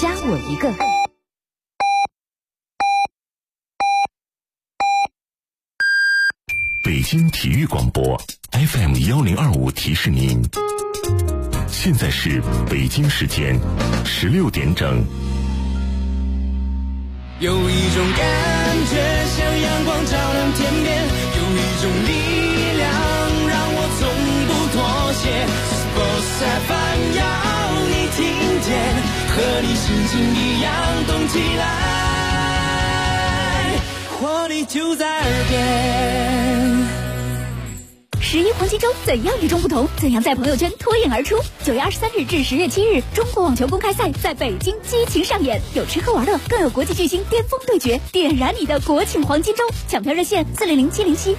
加我一个。 北京体育广播 FM1025 提示您，现在是北京时间16点整。 有一种感觉像阳光照亮天边，有一种力量让我从不妥协。Sports FM 要你听见，和你心情一样动起来，活力就在耳边。 11黄金周怎样与众不同？怎样在朋友圈脱颖而出？9月23日至10月7日，中国网球公开赛在北京激情上演，有吃喝玩乐，更有国际巨星巅峰对决，点燃你的国庆黄金周！抢票热线400-707。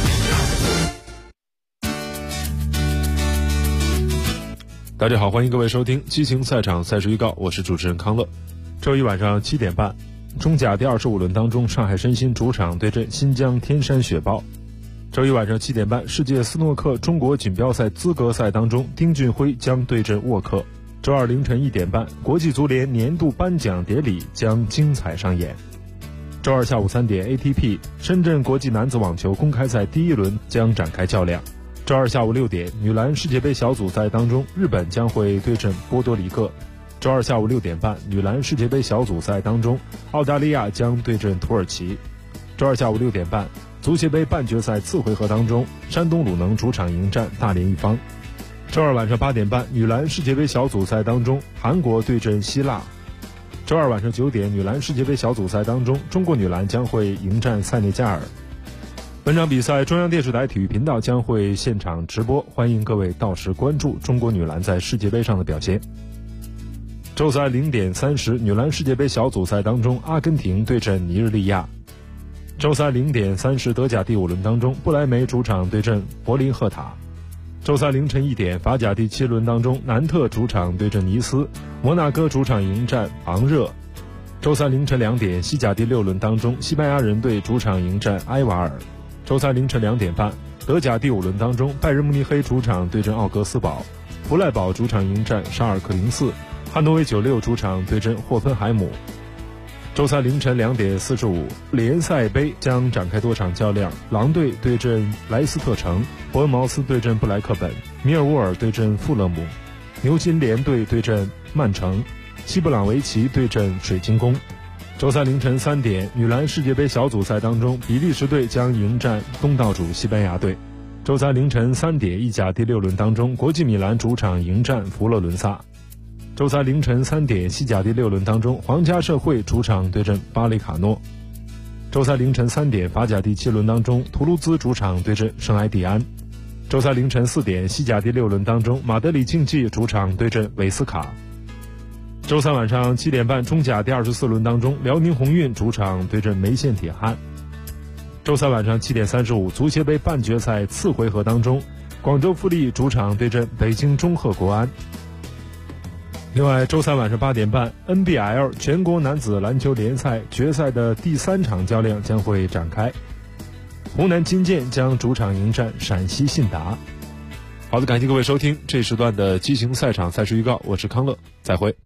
大家好，欢迎各位收听激情赛场赛事预告，我是主持人康乐。周一晚上7点半，中甲第25轮当中，上海申鑫主场对阵新疆天山雪豹。周一晚上7点半，世界斯诺克中国锦标赛资格赛当中，丁俊晖将对阵沃克。周二凌晨1点半，国际足联年度颁奖典礼将精彩上演。周二下午3点 ，ATP 深圳国际男子网球公开赛第1轮将展开较量。周二下午6点，女篮世界杯小组赛当中，日本将会对阵波多黎各。周二下午6点半，女篮世界杯小组赛当中，澳大利亚将对阵土耳其。周二下午6点半，足协杯半决赛次回合当中，山东鲁能主场迎战大连一方。周二晚上8点半，女篮世界杯小组赛当中，韩国对阵希腊。周二晚上9点，女篮世界杯小组赛当中，中国女篮将会迎战塞内加尔。本场比赛中央电视台体育频道将会现场直播，欢迎各位到时关注中国女篮在世界杯上的表现。周三0点30，女篮世界杯小组赛当中，阿根廷对阵尼日利亚。周三0点30，德甲第5轮当中，不莱梅主场对阵柏林赫塔。周三凌晨1点，法甲第7轮当中，南特主场对阵尼斯，摩纳哥主场迎战昂热。周三凌晨2点，西甲第6轮当中，西班牙人队主场迎战埃瓦尔。周三凌晨2点半，德甲第5轮当中，拜仁慕尼黑主场对阵奥格斯堡，弗赖堡主场迎战沙尔克04，汉诺威96主场对阵霍芬海姆。周三凌晨2点45，联赛杯将展开多场较量，狼队对阵莱斯特城，伯恩茅斯对阵布莱克本，米尔沃尔对阵富勒姆，牛津联队对阵曼城，西布朗维奇对阵水晶宫。周三凌晨3点，女篮世界杯小组赛当中，比利时队将迎战东道主西班牙队。周三凌晨3点，意甲第6轮当中，国际米兰主场迎战佛罗伦萨。周三凌晨3点，西甲第6轮当中，皇家社会主场对阵巴雷卡诺。周三凌晨3点，法甲第7轮当中，图卢兹主场对阵圣埃蒂安。周三凌晨4点，西甲第6轮当中，马德里竞技主场对阵韦斯卡。周三晚上7点半，中甲第24轮当中，辽宁宏运主场对阵梅县铁汉。周三晚上7点35，足协杯半决赛次回合当中，广州富力主场对阵北京中赫国安。另外，周三晚上8点半 ，NBL 全国男子篮球联赛决赛的第3场较量将会展开，湖南金健将主场迎战陕西信达。好的，感谢各位收听这时段的激情赛场赛事预告，我是康乐，再会。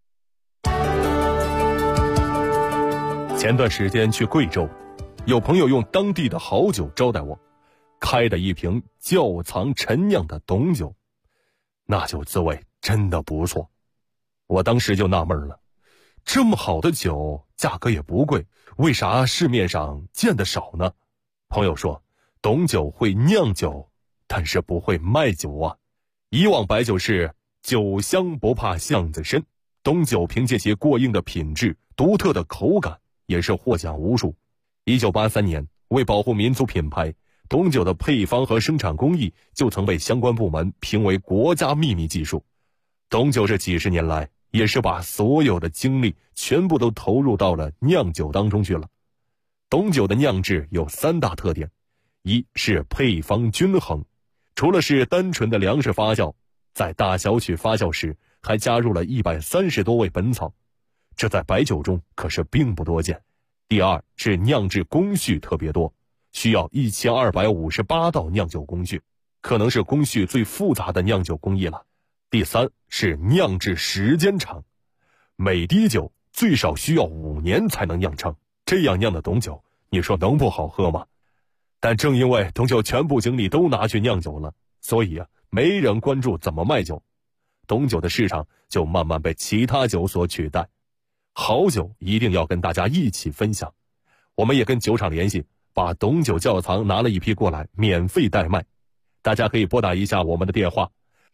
前段时间去贵州，有朋友用当地的好酒招待我，开的一瓶窖藏陈酿的董酒，那酒滋味真的不错。我当时就纳闷了，这么好的酒，价格也不贵，为啥市面上见得少呢？朋友说，董酒会酿酒，但是不会卖酒啊。以往白酒是酒香不怕巷子深，董酒凭借其过硬的品质、独特的口感，也是获奖无数。1983年，为保护民族品牌，董酒的配方和生产工艺就曾被相关部门评为国家秘密技术。董酒这几十年来，也是把所有的精力全部都投入到了酿酒当中去了。董酒的酿制有3大特点，一是配方均衡，除了是单纯的粮食发酵，在大小曲发酵时还加入了130多味本草，这在白酒中可是并不多见。第二是酿制工序特别多，需要1258道酿酒工序，可能是工序最复杂的酿酒工艺了。第三是酿制时间长，每滴酒最少需要5年才能酿成，这样酿的董酒，你说能不好喝吗？但正因为董酒全部精力都拿去酿酒了，所以没人关注怎么卖酒，董酒的市场就慢慢被其他酒所取代。好酒一定要跟大家一起分享，我们也跟酒厂联系，把董酒窖藏拿了一批过来，免费代卖。大家可以拨打一下我们的电话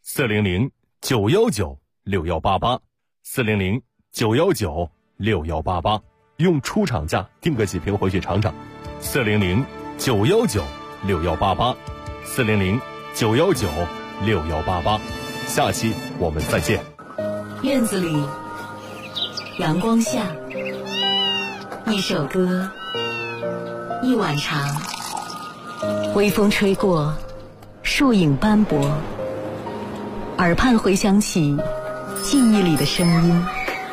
400-919-6188 400-919-6188，用出厂价订个几瓶回去尝尝。400-919-6188 400-919-6188，下期我们再见。 院子里，阳光下，一首歌，一碗茶，微风吹过，树影斑驳，耳畔回响起记忆里的声音。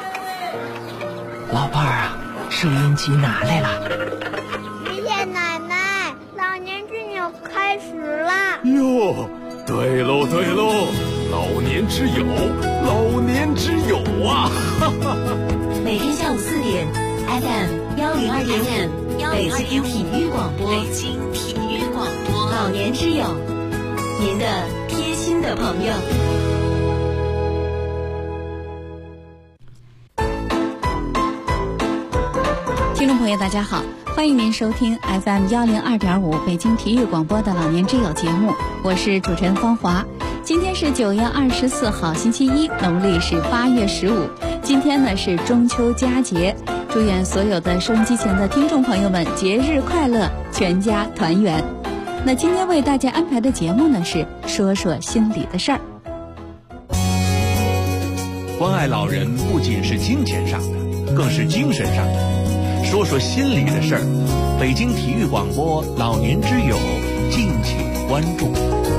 老伴儿啊，收音机拿来了。 爷爷奶奶，老年之友开始啦！ 哟，对喽对喽，老年之友，老年之友啊！ 每天下午4点 FM 102.5北京体育广播，北京体育广播，老年之友，您的贴心的朋友。 听众朋友大家好，欢迎您收听 FM 102.5北京体育广播的老年之友节目，我是主持人方华。今天是9月24号星期一，农历是8月15，今天呢是中秋佳节，祝愿所有的收音机前的听众朋友们节日快乐，全家团圆。那今天为大家安排的节目呢是说说心里的事儿。 关爱老人不仅是金钱上的，更是精神上的。说说心里的事儿，北京体育广播老年之友，敬请关注。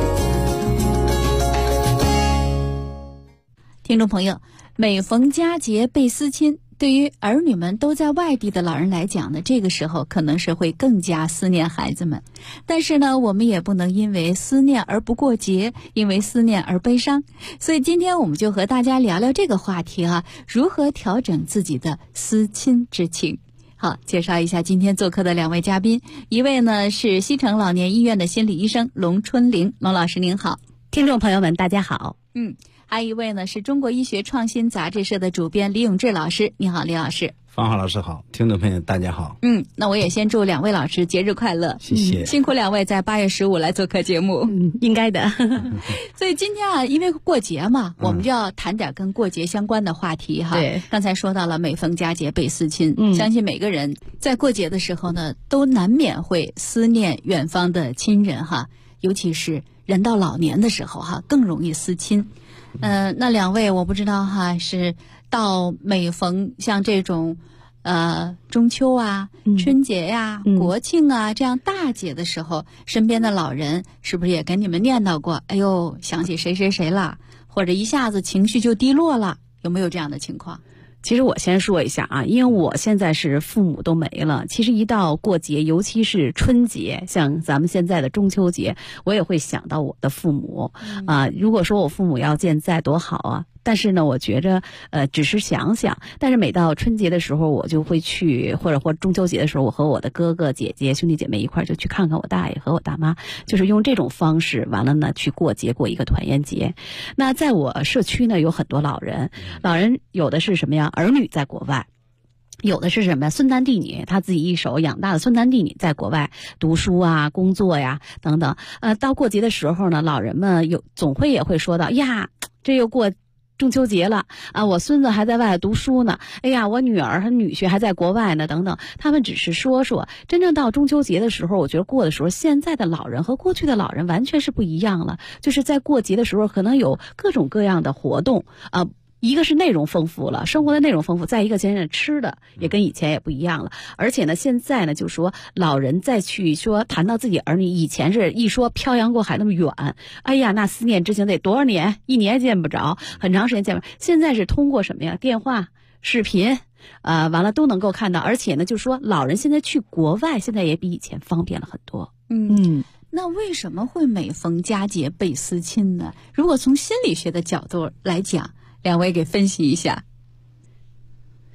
听众朋友，每逢佳节倍思亲，对于儿女们都在外地的老人来讲呢，这个时候可能是会更加思念孩子们。但是呢，我们也不能因为思念而不过节，因为思念而悲伤。所以今天我们就和大家聊聊这个话题啊，如何调整自己的思亲之情。好，介绍一下今天做客的2位嘉宾，一位呢是西城老年医院的心理医生龙春玲，龙老师您好。 听众朋友们大家好。 还有一位呢是中国医学创新杂志社的主编李永志老师，你好，李老师。 方浩老师好，听众朋友大家好。 那我也先祝2位老师节日快乐， 谢谢。 辛苦2位在8月15来做客节目， 应该的。 所以今天啊，因为过节嘛，我们就要谈点跟过节相关的话题哈。 对， 刚才说到了每逢佳节倍思亲，相信每个人在过节的时候呢，都难免会思念远方的亲人哈，尤其是人到老年的时候哈，更容易思亲。那2位我不知道哈，是到每逢像这种中秋啊、春节呀、国庆啊这样大节的时候，身边的老人是不是也跟你们念叨过，哎呦想起谁谁谁了，或者一下子情绪就低落了，有没有这样的情况？ 其实我先说一下啊，因为我现在是父母都没了，其实一到过节，尤其是春节，像咱们现在的中秋节，我也会想到我的父母如果说我父母要健在多好啊，但是呢我觉着只是想想，但是每到春节的时候我就会去，或者中秋节的时候，我和我的哥哥姐姐兄弟姐妹一块就去看看我大爷和我大妈，就是用这种方式完了呢去过节，过一个团圆节。那在我社区呢有很多老人有的是什么呀，儿女在国外，有的是什么呀，孙男弟女，他自己一手养大的孙男弟女在国外读书啊、工作呀等等。到过节的时候呢，老人们总会也会说到呀，这又过中秋节了啊，我孙子还在外读书呢，哎呀，我女儿和女婿还在国外呢，等等。他们只是说说，真正到中秋节的时候，我觉得过的时候，现在的老人和过去的老人完全是不一样了。就是在过节的时候，可能有各种各样的活动一个是内容丰富了，生活的内容丰富，再一个现在吃的也跟以前也不一样了。而且呢，现在呢，就说老人再去说谈到自己儿女，以前是一说漂洋过海那么远，哎呀，那思念之情得多少年，一年见不着，很长时间见不着。现在是通过什么呀？电话、视频，完了都能够看到。而且呢，就说老人现在去国外，现在也比以前方便了很多。 那为什么会每逢佳节倍思亲呢？如果从心理学的角度来讲，2位给分析一下。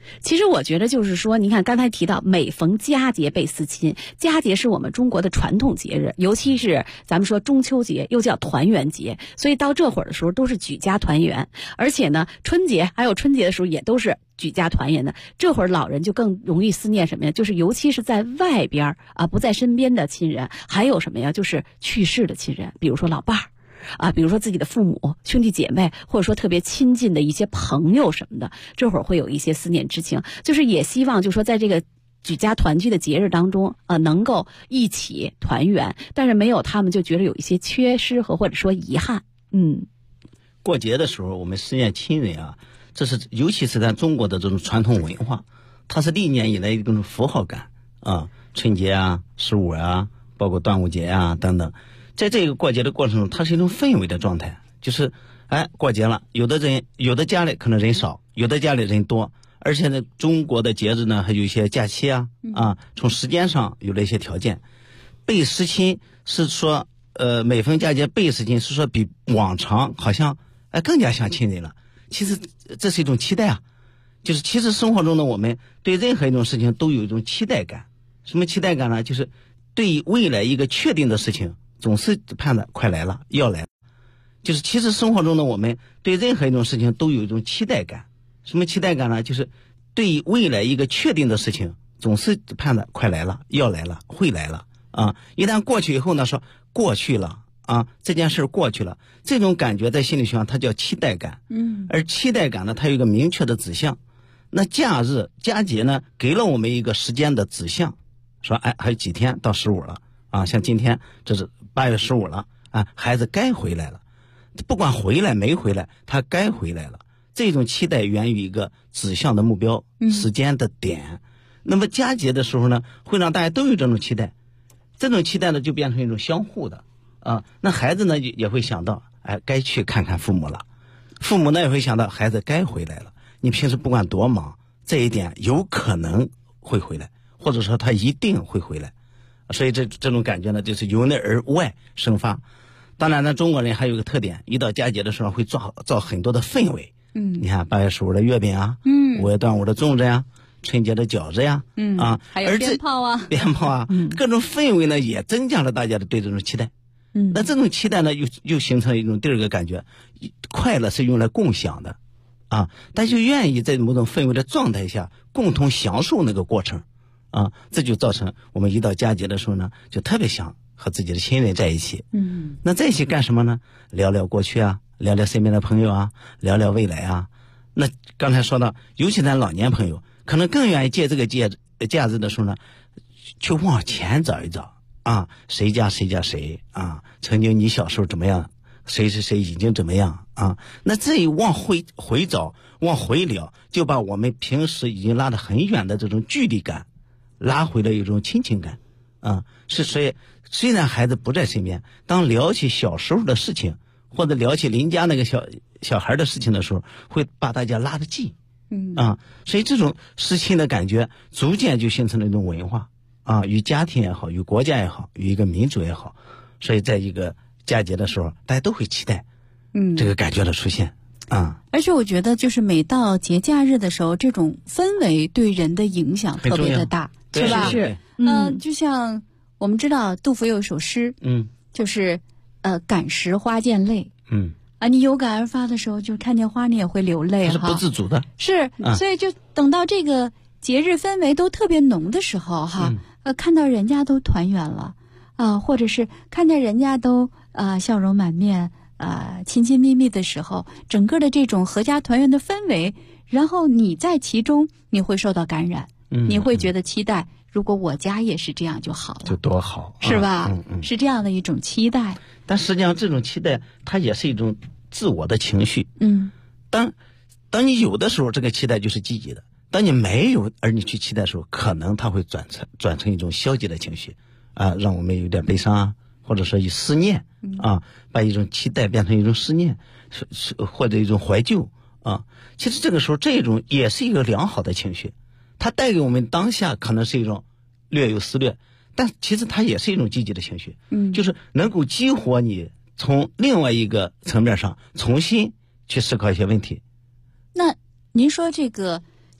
其实我觉得就是说，你看刚才提到每逢佳节倍思亲，佳节是我们中国的传统节日，尤其是咱们说中秋节又叫团圆节，所以到这会儿的时候都是举家团圆，而且呢春节还有春节的时候也都是举家团圆的。这会儿老人就更容易思念什么呀？就是尤其是在外边不在身边的亲人，还有什么呀？就是去世的亲人，比如说老伴儿比如说自己的父母、兄弟姐妹，或者说特别亲近的一些朋友什么的，这会儿会有一些思念之情，就是也希望就是说在这个举家团聚的节日当中能够一起团圆，但是没有他们就觉得有一些缺失和或者说遗憾。 过节的时候我们思念亲人啊，这是尤其是咱中国的这种传统文化，它是历年以来一种符号感啊，春节啊、15啊，包括端午节啊等等。在这个过节的过程中，它是一种氛围的状态，就是过节了，有的家里可能人少，有的家里人多，而且呢中国的节日呢还有一些假期从时间上有了一些条件。倍思亲是说每逢佳节倍思亲，是说比往常好像更加像亲人了。其实这是一种期待啊，就是其实生活中呢我们对任何一种事情都有一种期待感。什么期待感呢？就是对未来一个确定的事情总是盼着快来了，要来了。就是其实生活中呢我们对任何一种事情都有一种期待感。什么期待感呢？就是对未来一个确定的事情总是盼着快来了，要来了，会来了一旦过去以后呢，说过去了这件事过去了，这种感觉在心理学上它叫期待感。而期待感呢，它有一个明确的指向。那假日佳节呢，给了我们一个时间的指向，说还有几天到15了像今天这是8月15了孩子该回来了，不管回来没回来，他该回来了。这种期待源于一个指向的目标，时间的点。那么佳节的时候呢，会让大家都有这种期待，这种期待呢就变成一种相互的那孩子呢也会想到该去看看父母了，父母呢也会想到孩子该回来了。你平时不管多忙，这一点有可能会回来，或者说他一定会回来。所以这种感觉呢，就是由内而外生发。当然呢，中国人还有个特点，一到佳节的时候会造很多的氛围。你看8月15的月饼5月端午的粽子呀，春节的饺子呀， 还有鞭炮各种氛围呢也增加了大家的对这种期待。那这种期待呢又形成了一种第二个感觉，快乐是用来共享的大家愿意在某种氛围的状态下共同享受那个过程这就造成我们一到佳节的时候呢，就特别想和自己的亲人在一起。那在一起干什么呢？聊聊过去聊聊身边的朋友聊聊未来那刚才说到，尤其咱老年朋友可能更愿意借这个假日的时候呢，去往前找一找谁家谁曾经你小时候怎么样，谁已经怎么样那这一往回找，往回聊，就把我们平时已经拉得很远的这种距离感拉回了一种亲情感所以虽然孩子不在身边，当聊起小时候的事情，或者聊起邻家那个小孩的事情的时候，会把大家拉得近所以这种思亲的感觉逐渐就形成了一种文化与家庭也好，与国家也好，与一个民族也好。所以在一个佳节的时候，大家都会期待这个感觉的出现而且我觉得就是每到节假日的时候，这种氛围对人的影响特别的大，是吧？ 是就像我们知道杜甫有一首诗就是感时花溅泪你有感而发的时候，就看见花你也会流泪是不自主的是所以就等到这个节日氛围都特别浓的时候看到人家都团圆了或者是看见人家都笑容满面亲亲密密的时候，整个的这种合家团圆的氛围，然后你在其中你会受到感染你会觉得期待，如果我家也是这样就好了， 就多好是吧是这样的一种期待。 但实际上这种期待它也是一种自我的情绪当你有的时候，这个期待就是积极的，当你没有而你去期待的时候，可能它会转成一种消极的情绪让我们有点悲伤或者说以思念把一种期待变成一种思念或者一种怀旧其实这个时候这种也是一个良好的情绪，它带给我们当下可能是一种略有思虑，但其实它也是一种积极的情绪就是能够激活你从另外一个层面上重新去思考一些问题。 那您说这个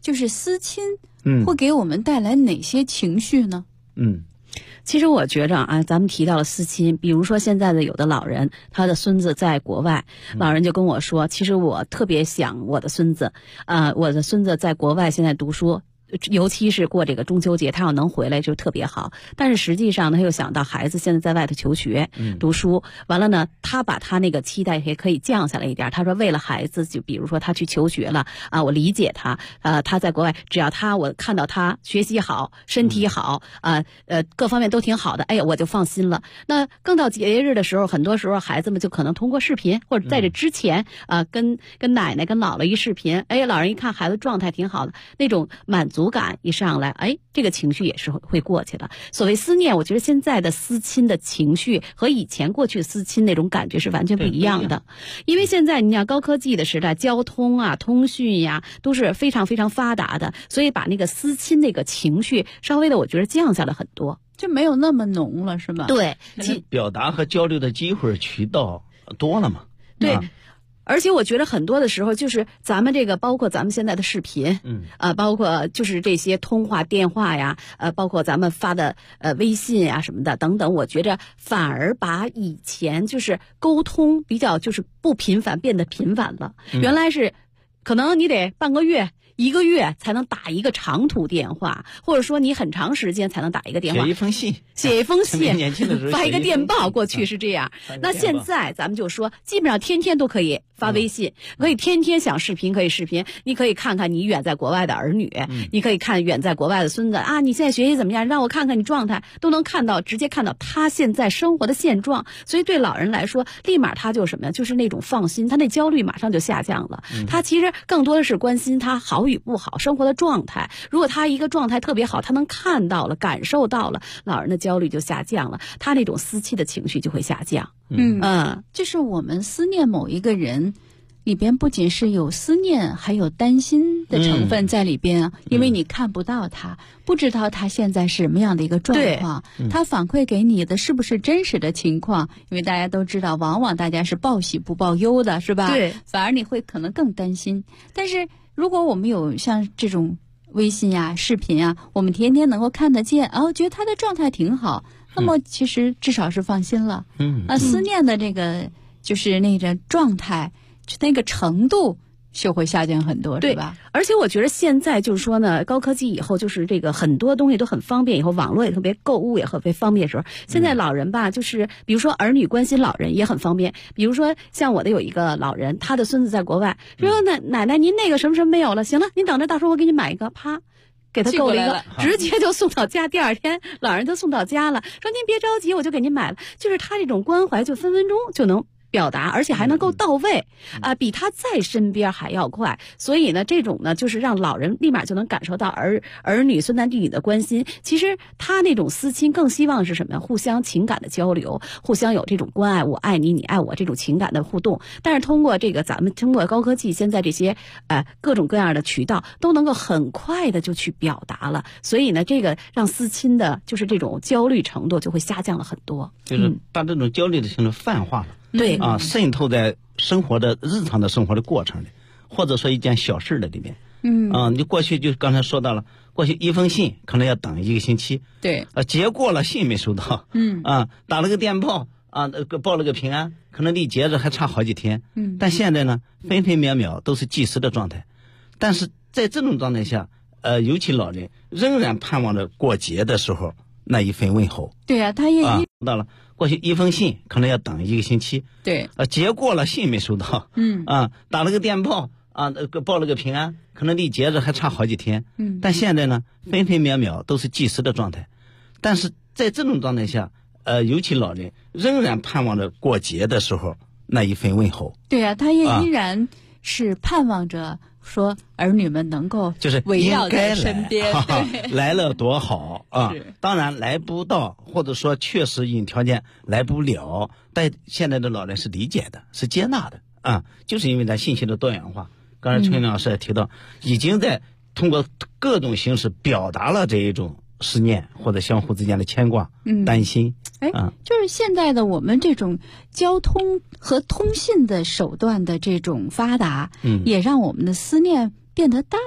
就是思亲，会给我们带来哪些情绪呢？ 其实我觉着啊，咱们提到了思亲，比如说现在的有的老人，他的孙子在国外，老人就跟我说，其实我特别想我的孙子，我的孙子在国外现在读书。尤其是过这个中秋节，他要能回来就特别好。但是实际上呢，他又想到孩子现在在外头求学、读书，完了呢，他把他那个期待也可以降下来一点。他说，为了孩子，就比如说他去求学了啊，我理解他，他在国外，只要我看到他学习好、身体好各方面都挺好的，哎呀，我就放心了。那更到节日的时候，很多时候孩子们就可能通过视频，或者在这之前跟奶奶、跟姥姥一视频，哎，老人一看孩子状态挺好的，那种满足感一上来，哎，这个情绪也是会过去了。所谓思念，我觉得现在的思亲的情绪和以前过去思亲那种感觉是完全不一样的。因为现在你讲高科技的时代，交通啊、通讯呀都是非常非常发达的，所以把那个思亲那个情绪稍微的，我觉得降下了很多， 就没有那么浓了，是吧？ 对， 表达和交流的机会渠道多了嘛？ 对。而且我觉得很多的时候，就是咱们这个，包括咱们现在的视频，包括就是这些通话电话呀，包括咱们发的微信呀什么的等等，我觉着反而把以前就是沟通比较就是不频繁变得频繁了。原来是可能你得半个月、1个月才能打一个长途电话，或者说你很长时间才能打一个电话， 写一封信， 年轻的时候发一个电报，过去是这样。那现在咱们就说，基本上天天都可以发微信，可以天天想视频，可以视频，你可以看看你远在国外的儿女，你可以看远在国外的孙子啊，你现在学习怎么样？让我看看你状态，都能看到，直接看到他现在生活的现状。所以对老人来说，立马他就什么呀？就是那种放心，他那焦虑马上就下降了。他其实更多的是关心他好与不好，生活的状态。如果他一个状态特别好，他能看到了、感受到了，老人的焦虑就下降了，他那种思亲的情绪就会下降。 就是我们思念某一个人里边，不仅是有思念，还有担心的成分在里边，因为你看不到他，不知道他现在是什么样的一个状况，他反馈给你的是不是真实的情况？因为大家都知道，往往大家是报喜不报忧的，是吧？ 对， 反而你会可能更担心。但是如果我们有像这种微信呀、视频啊，我们天天能够看得见，觉得他的状态挺好，那么其实至少是放心了。思念的这个就是那个状态，那个程度就会下降很多，是吧？ 而且我觉得现在就是说呢，高科技以后就是这个很多东西都很方便，以后网络也特别，购物也特别方便的时候，现在老人吧，就是比如说儿女关心老人也很方便。比如说像我的有一个老人，他的孙子在国外，说奶奶您那个什么什么没有了，行了，您等着，到时候我给你买一个，啪。给他购了一个，直接就送到家。第二天，老人就送到家了，说您别着急，我就给您买了。就是他这种关怀，就分分钟就能表达，而且还能够到位，比他在身边还要快。所以呢，这种呢，就是让老人立马就能感受到儿女孙男弟女的关心。其实他那种思亲更希望是什么呀？互相情感的交流，互相有这种关爱，我爱你，你爱我这种情感的互动。但是通过这个，咱们通过高科技，现在这些各种各样的渠道都能够很快的就去表达了。所以呢，这个让思亲的就是这种焦虑程度就会下降了很多。 就是把这种焦虑的情绪泛化了。 对渗透在生活的日常的生活的过程里，或者说一件小事的里面。你过去就刚才说到了，过去一封信可能要等1个星期， 对， 结过了信没收到，打了个电报报了个平安，可能离节日还差好几天，但现在呢，分分秒秒都是即时的状态。但是在这种状态下，尤其老人仍然盼望着过节的时候那一份问候。 对呀，他也到了。过去一封信可能要等1个星期， 对， 结过了信没收到，打了个电报报了个平安，可能离节日还差好几天，但现在呢，分分秒秒都是即时的状态。但是在这种状态下，尤其老人仍然盼望着过节的时候那一份问候。 对呀，他也依然是盼望着说儿女们能够就是围绕在身边， 来了多好啊！当然来不到，或者说确实因条件来不了，但现在的老人是理解的，是接纳的啊，就是因为咱信息的多元化。刚才春林老师也提到，已经在通过各种形式表达了这一种思念或者相互之间的牵挂、担心。 就是现在的我们这种交通和通信的手段的这种发达，也让我们的思念变得淡了。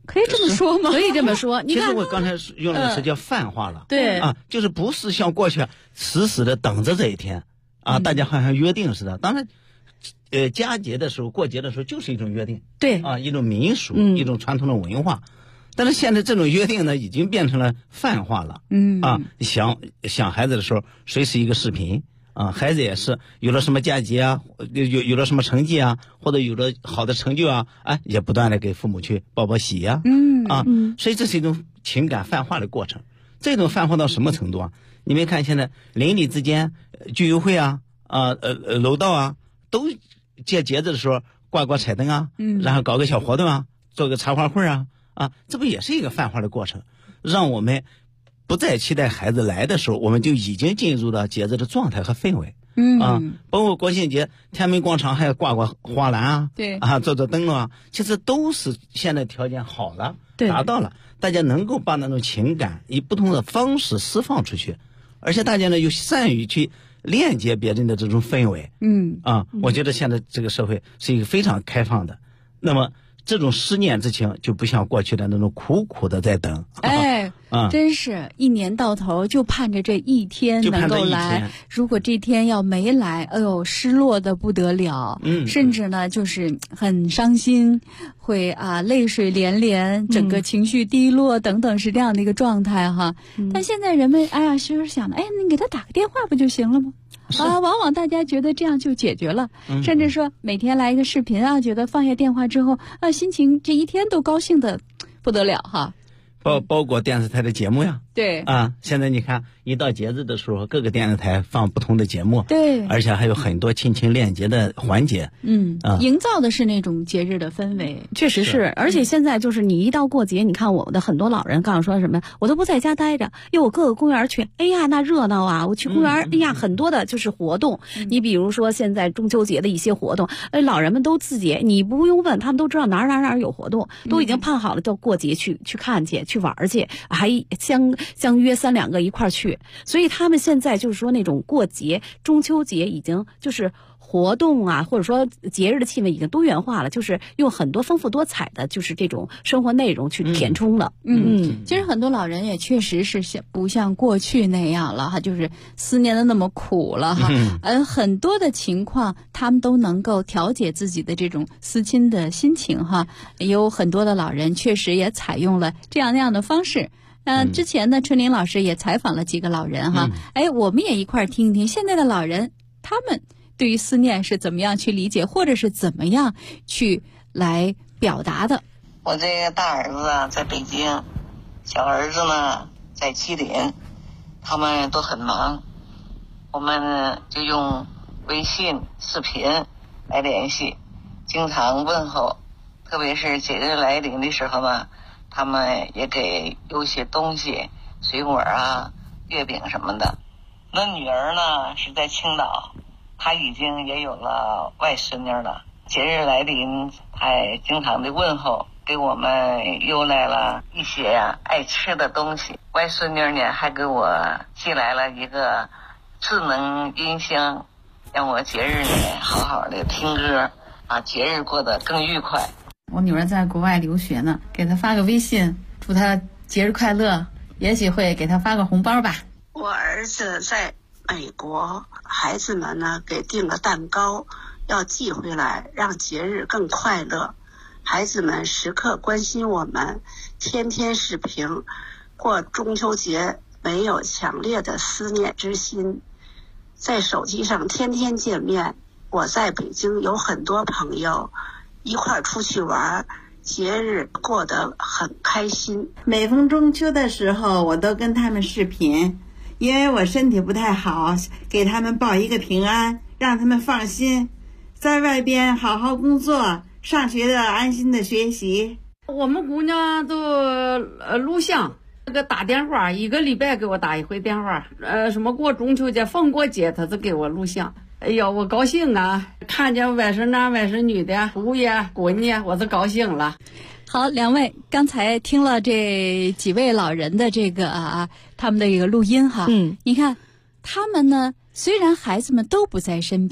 可以这么说吗？ 可以这么说。你看， 其实我刚才用的词叫泛化了。 对啊，就是不是像过去死死的等着这一天啊，大家好像约定似的。当然，佳节的时候、过节的时候就是一种约定， 对啊，一种民俗，一种传统的文化。但是现在这种约定呢，已经变成了泛化了。想孩子的时候，随时一个视频啊，孩子也是有了什么佳节啊，有了什么成绩啊，或者有了好的成就啊，也不断的给父母去报喜呀。所以这是一种情感泛化的过程。这种泛化到什么程度啊？你们看现在邻里之间居委会啊，楼道啊，都借节子的时候挂彩灯啊，然后搞个小活动啊，做个茶话会啊，这不也是一个泛化的过程？让我们不再期待孩子来的时候，我们就已经进入了节日的状态和氛围。包括国庆节，天安门广场还要挂花篮啊， 对做灯笼啊，其实都是现在条件好了，达到了，大家能够把那种情感以不同的方式释放出去，而且大家呢又善于去链接别人的这种氛围。我觉得现在这个社会是一个非常开放的，那么这种思念之情就不像过去的那种苦苦的在等。 真是一年到头就盼着这一天能够来，如果这天要没来，失落的不得了，甚至呢就是很伤心，会泪水连连，整个情绪低落等等，是这样的一个状态哈。但现在人们其实想的，你给他打个电话不就行了吗？往往大家觉得这样就解决了，甚至说每天来一个视频觉得放下电话之后心情这一天都高兴的不得了哈。 包括电视台的节目呀， 对现在你看一到节日的时候，各个电视台放不同的节目， 对， 而且还有很多亲情链接的环节， 营造的是那种节日的氛围， 确实是。而且现在就是你一到过节，你看我的很多老人告诉说什么，我都不在家待着，我各个公园去，那热闹啊！我去公园，很多的就是活动。你比如说现在中秋节的一些活动，老人们都自己，你不用问，他们都知道哪儿有活动，都已经盼好了，到过节去看去玩去，还相约3、2个一块儿去。所以他们现在就是说那种过节，中秋节已经就是活动或者说节日的气氛已经多元化了，就是用很多丰富多彩的就是这种生活内容去填充了。 其实很多老人也确实是不像过去那样了就是思念的那么苦了很多的情况他们都能够调节自己的这种思亲的心情有很多的老人确实也采用了这样那样的方式。之前呢，春玲老师也采访了几个老人我们也一块儿听一听现在的老人他们对于思念是怎么样去理解，或者是怎么样去来表达的。 我这个大儿子在北京，小儿子呢在吉林，他们都很忙，我们就用微信视频来联系，经常问候，特别是节日来临的时候呢，他们也给邮些东西，水果月饼什么的。那女儿呢是在青岛，她已经也有了外孙女了，节日来临她也经常的问候，给我们邮来了一些爱吃的东西。外孙女呢还给我寄来了一个智能音箱，让我节日里好好的听歌，把节日过得更愉快。 我女儿在国外留学呢，给她发个微信，祝她节日快乐，也许会给她发个红包吧。 我儿子在美国，孩子们呢给订了蛋糕，要寄回来，让节日更快乐。孩子们时刻关心我们，天天视频，过中秋节没有强烈的思念之心，在手机上天天见面。我在北京有很多朋友，一块儿出去玩，节日过得很开心。 每逢中秋的时候，我都跟他们视频，因为我身体不太好，给他们报一个平安，让他们放心，在外边好好工作，上学的安心的学习。 我们姑娘都录像，打电话，一个礼拜给我打一回电话，什么过中秋节、逢过节，她都给我录像。哎呦，我高兴啊！看见外甥男、外甥女的姑爷、闺女，我都高兴了。 好，两位刚才听了这几位老人的这个他们的一个录音哈，你看他们呢，虽然孩子们都不在身边，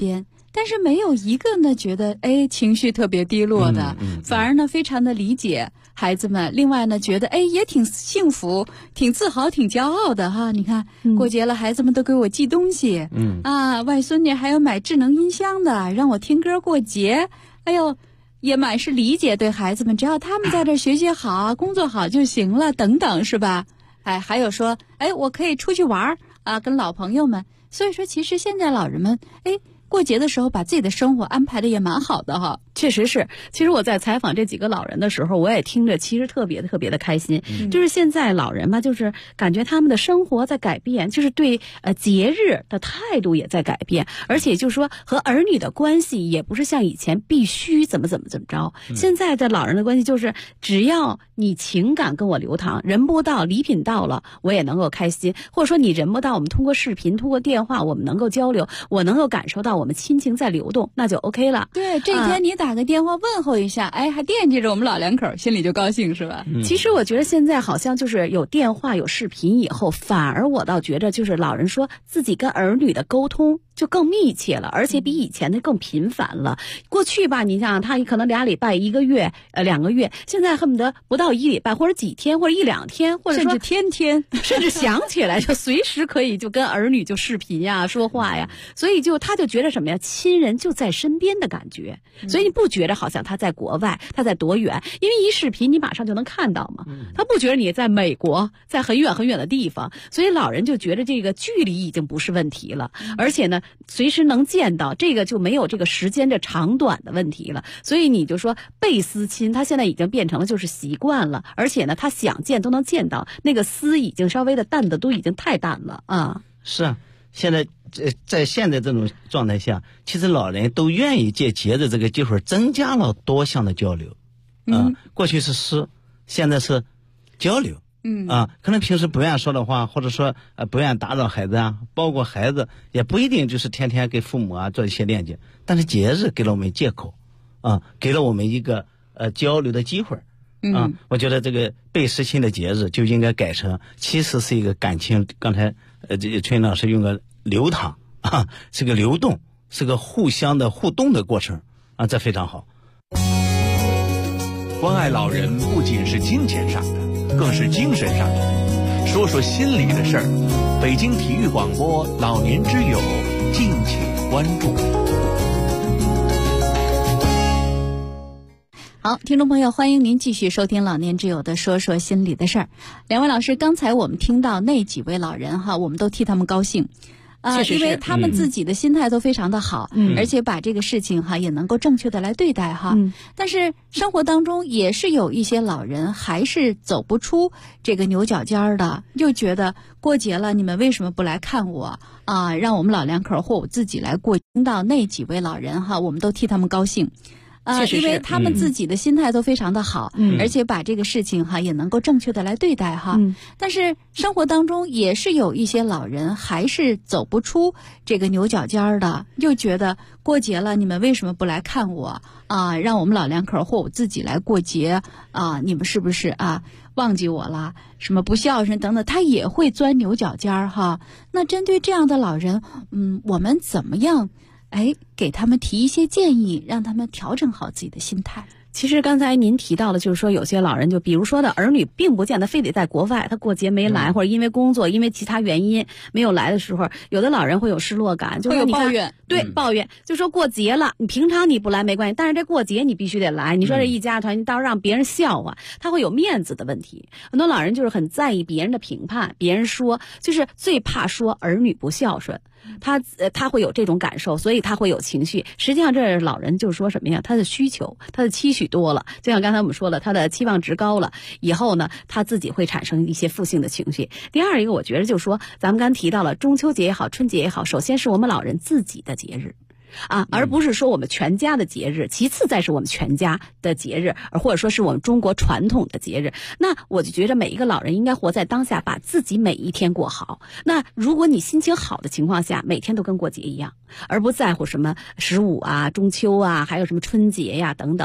但是没有一个呢觉得情绪特别低落的，反而呢非常的理解孩子们。另外呢觉得也挺幸福、挺自豪、挺骄傲的哈。你看过节了，孩子们都给我寄东西，外孙女还有买智能音箱的，让我听歌过节。哎呦，也满是理解对孩子们，只要他们在这学习好、工作好就行了，等等，是吧？还有说，我可以出去玩啊，跟老朋友们。所以说，其实现在老人们，过节的时候把自己的生活安排的也蛮好的哈。 确实是，其实我在采访这几个老人的时候，我也听着其实特别的开心。就是现在老人嘛，就是感觉他们的生活在改变，就是对节日的态度也在改变，而且就是说和儿女的关系也不是像以前必须怎么着。现在的老人的关系就是只要你情感跟我流淌，人不到礼品到了，我也能够开心，或者说你人不到，我们通过视频、通过电话，我们能够交流，我能够感受到我们亲情在流动，那就 OK 了。 对，这一天你打个电话问候一下，还惦记着我们老两口，心里就高兴，是吧？ 其实我觉得现在好像就是有电话有视频以后，反而我倒觉得就是老人说自己跟儿女的沟通就更密切了，而且比以前的更频繁了。过去吧，你想他可能2礼拜、1个月、2个月，现在恨不得不到1礼拜，或者几天，或者1-2天，或者说甚至天天， 甚至想起来就随时可以就跟儿女就视频呀、说话呀，所以他就觉得什么呀，亲人就在身边的感觉，所以你不觉得好像他在国外，他在多远，因为一视频你马上就能看到嘛，他不觉得你在美国，在很远的地方，所以老人就觉得这个距离已经不是问题了，而且呢随时能见到，这个就没有这个时间的长短的问题了，所以你就说倍思亲，他现在已经变成了就是习惯了，而且呢他想见都能见到，那个思已经稍微的淡的都已经太淡了啊。 是啊，现在在现在这种状态下，其实老人都愿意借节日这个机会增加了多项的交流。过去是诗，现在是交流。可能平时不愿说的话，或者说不愿打扰孩子啊，包括孩子也不一定就是天天给父母做一些链接，但是节日给了我们借口，给了我们一个交流的机会。我觉得这个倍思亲的节日就应该改成，其实是一个感情，刚才春老师用个流淌是个流动，是个互相的互动的过程这非常好。 关爱老人不仅是金钱上的，更是精神上的。说说心里的事儿，北京体育广播老年之友，敬请关注。 好，听众朋友，欢迎您继续收听老年之友的说说心里的事儿。两位老师，刚才我们听到那几位老人我们都替他们高兴。因为他们自己的心态都非常的好，而且把这个事情也能够正确的来对待但是生活当中也是有一些老人还是走不出这个牛角尖的，就觉得过节了你们为什么不来看我让我们老两口或我自己来过。听到那几位老人我们都替他们高兴。因为他们自己的心态都非常的好，而且把这个事情也能够正确的来对待但是生活当中也是有一些老人还是走不出这个牛角尖的，就觉得过节了你们为什么不来看我让我们老两口或我自己来过节你们是不是忘记我了，什么不孝顺等等，他也会钻牛角尖那针对这样的老人我们怎么样给他们提一些建议，让他们调整好自己的心态。 其实刚才您提到的，就是说有些老人就比如说的儿女并不见得非得在国外，他过节没来，或者因为工作因为其他原因没有来的时候，有的老人会有失落感，就是你看会有抱怨， 对，抱怨，就说过节了，你平常你不来没关系，但是这过节你必须得来，你说这一家团，你到时候让别人笑话，他会有面子的问题。很多老人就是很在意别人的评判，别人说，就是最怕说儿女不孝顺。他会有这种感受，所以他会有情绪。实际上这老人就是说什么呀，他的需求，他的期许多了，就像刚才我们说了，他的期望值高了以后呢，他自己会产生一些负性的情绪。第二一个我觉得就是说，咱们刚提到了中秋节也好，春节也好，首先是我们老人自己的节日而不是说我们全家的节日，其次再是我们全家的节日，或者说是我们中国传统的节日。那我就觉得每一个老人应该活在当下，把自己每一天过好。那如果你心情好的情况下，每天都跟过节一样，而不在乎什么15中秋还有什么春节呀等等。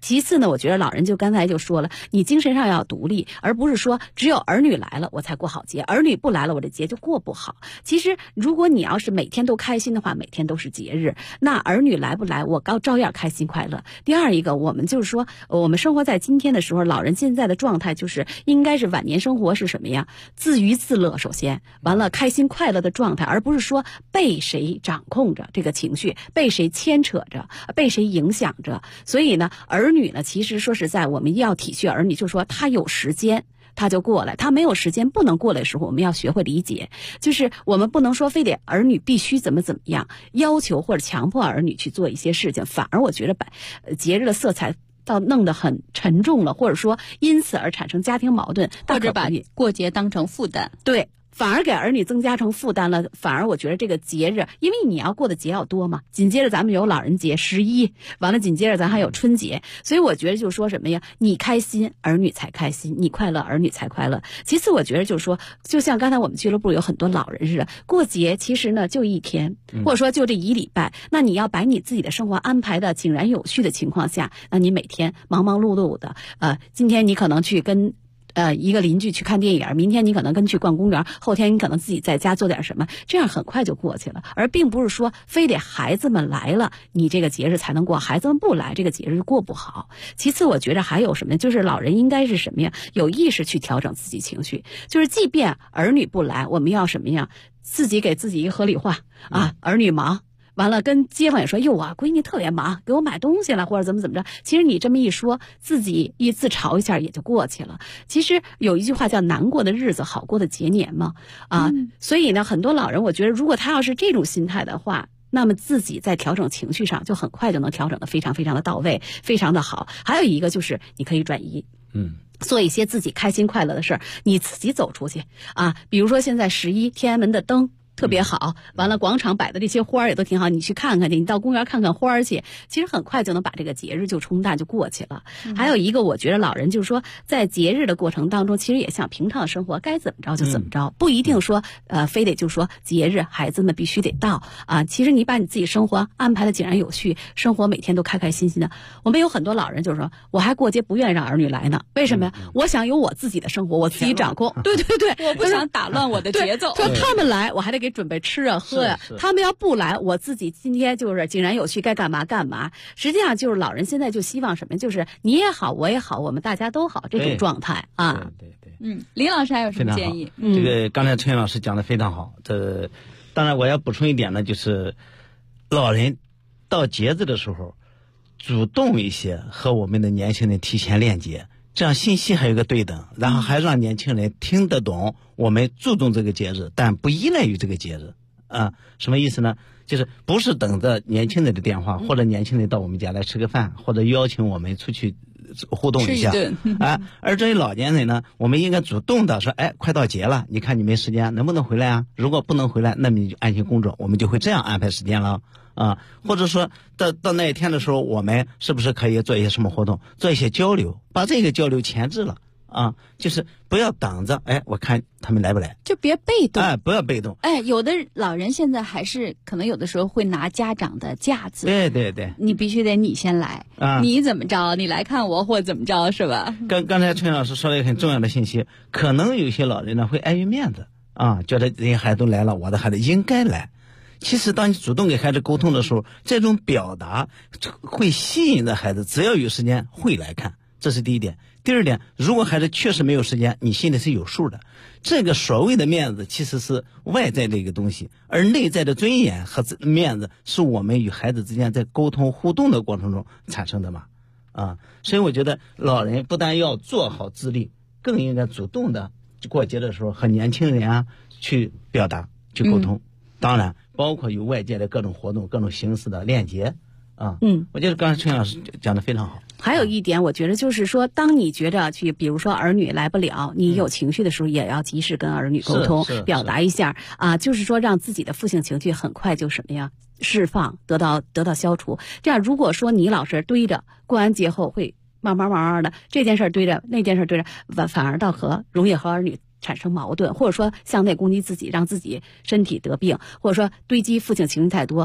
其次呢，我觉得老人就刚才就说了，你精神上要独立，而不是说只有儿女来了我才过好节，儿女不来了我这节就过不好。其实如果你要是每天都开心的话，每天都是节日，那儿女来不来我照样开心快乐。第二一个，我们就是说我们生活在今天的时候，老人现在的状态就是应该是晚年生活是什么呀？自娱自乐，首先完了开心快乐的状态，而不是说被谁掌控着这个情绪，被谁牵扯着，被谁影响着。所以呢，儿女呢，其实说实在，我们要体恤儿女，就是说他有时间他就过来，他没有时间不能过来的时候，我们要学会理解。就是我们不能说非得儿女必须怎么样，要求或者强迫儿女去做一些事情，反而我觉得把节日的色彩到弄得很沉重了，或者说因此而产生家庭矛盾， 或者把过节当成负担。 对，反而给儿女增加成负担了。反而我觉得这个节日，因为你要过的节要多嘛，紧接着咱们有老人节11，完了紧接着咱还有春节，所以我觉得就是说什么呀，你开心儿女才开心，你快乐儿女才快乐。其次我觉得就是说，就像刚才我们俱乐部有很多老人似的，过节其实呢就一天，或者说就这1礼拜，那你要把你自己的生活安排的井然有序的情况下，那你每天忙忙碌碌的，今天你可能去跟一个邻居去看电影，明天你可能跟去逛公园，后天你可能自己在家做点什么，这样很快就过去了。而并不是说非得孩子们来了你这个节日才能过，孩子们不来这个节日就过不好。其次我觉得还有什么，就是老人应该是什么呀，有意识去调整自己情绪，就是即便儿女不来，我们要什么呀，自己给自己一个合理化啊，儿女忙完了跟街坊也说，哟啊，闺女特别忙，给我买东西了，或者怎么着。其实你这么一说，自己一自嘲一下也就过去了。其实有一句话叫难过的日子好过的节年嘛，所以呢，很多老人我觉得如果他要是这种心态的话，那么自己在调整情绪上就很快就能调整得非常非常的到位，非常的好。还有一个就是你可以转移，做一些自己开心快乐的事儿，你自己走出去啊，比如说现在11天安门的灯特别好，完了广场摆的这些花也都挺好，你去看看去，你到公园看看花去，其实很快就能把这个节日就冲淡就过去了。还有一个我觉得老人就是说在节日的过程当中，其实也像平常的生活，该怎么着就怎么着，不一定说非得就说节日孩子们必须得到啊。其实你把你自己生活安排的井然有序，生活每天都开开心心的。我们有很多老人就是说，我还过节不愿意让儿女来呢，为什么呀？我想有我自己的生活，我自己掌控。对对对， 我不想打乱我的节奏。 说他们来，我还得给准备吃啊喝呀，他们要不来，我自己今天就是井然有序，该干嘛干嘛。实际上就是老人现在就希望什么，就是你也好我也好，我们大家都好这种状态啊。 对， 林老师还有什么建议？ 这个刚才陈老师讲的非常好。这当然我要补充一点呢，就是老人到节日的时候主动一些，和我们的年轻人提前链接，这样信息还有个对等，然后还让年轻人听得懂我们注重这个节日，但不依赖于这个节日啊。什么意思呢？就是不是等着年轻人的电话，或者年轻人到我们家来吃个饭，或者邀请我们出去互动一下而至于老年人呢，我们应该主动的说，快到节了，你看你没时间，能不能回来啊？如果不能回来，那么你就安心工作，我们就会这样安排时间了啊。或者说到那一天的时候，我们是不是可以做一些什么活动，做一些交流，把这个交流前置了啊，就是不要等着我看他们来不来， 就别被动不要被动。 有的老人现在还是可能有的时候会拿家长的架子， 对， 你必须得你先来你怎么着，你来看我或怎么着，是吧？ 刚才陈老师说了一个很重要的信息，可能有些老人呢会碍于面子啊，觉得这些孩子都来了，我的孩子应该来。其实当你主动给孩子沟通的时候，这种表达会吸引着孩子，只要有时间会来看，这是第一点。第二点，如果孩子确实没有时间，你心里是有数的。这个所谓的面子其实是外在的一个东西，而内在的尊严和面子是我们与孩子之间在沟通互动的过程中产生的嘛所以我觉得老人不但要做好自立，更应该主动的过节的时候和年轻人去表达去沟通当然包括有外界的各种活动各种形式的链接我觉得刚才陈老师讲的非常好。 还有一点我觉得就是说，当你觉着去比如说儿女来不了，你有情绪的时候也要及时跟儿女沟通表达一下就是说让自己的负性情绪很快就什么呀释放得到消除。这样如果说你老是堆着，过完节后会慢慢的这件事堆着那件事堆着，反而容易和儿女产生矛盾，或者说向内攻击自己，让自己身体得病，或者说堆积负性情绪太多，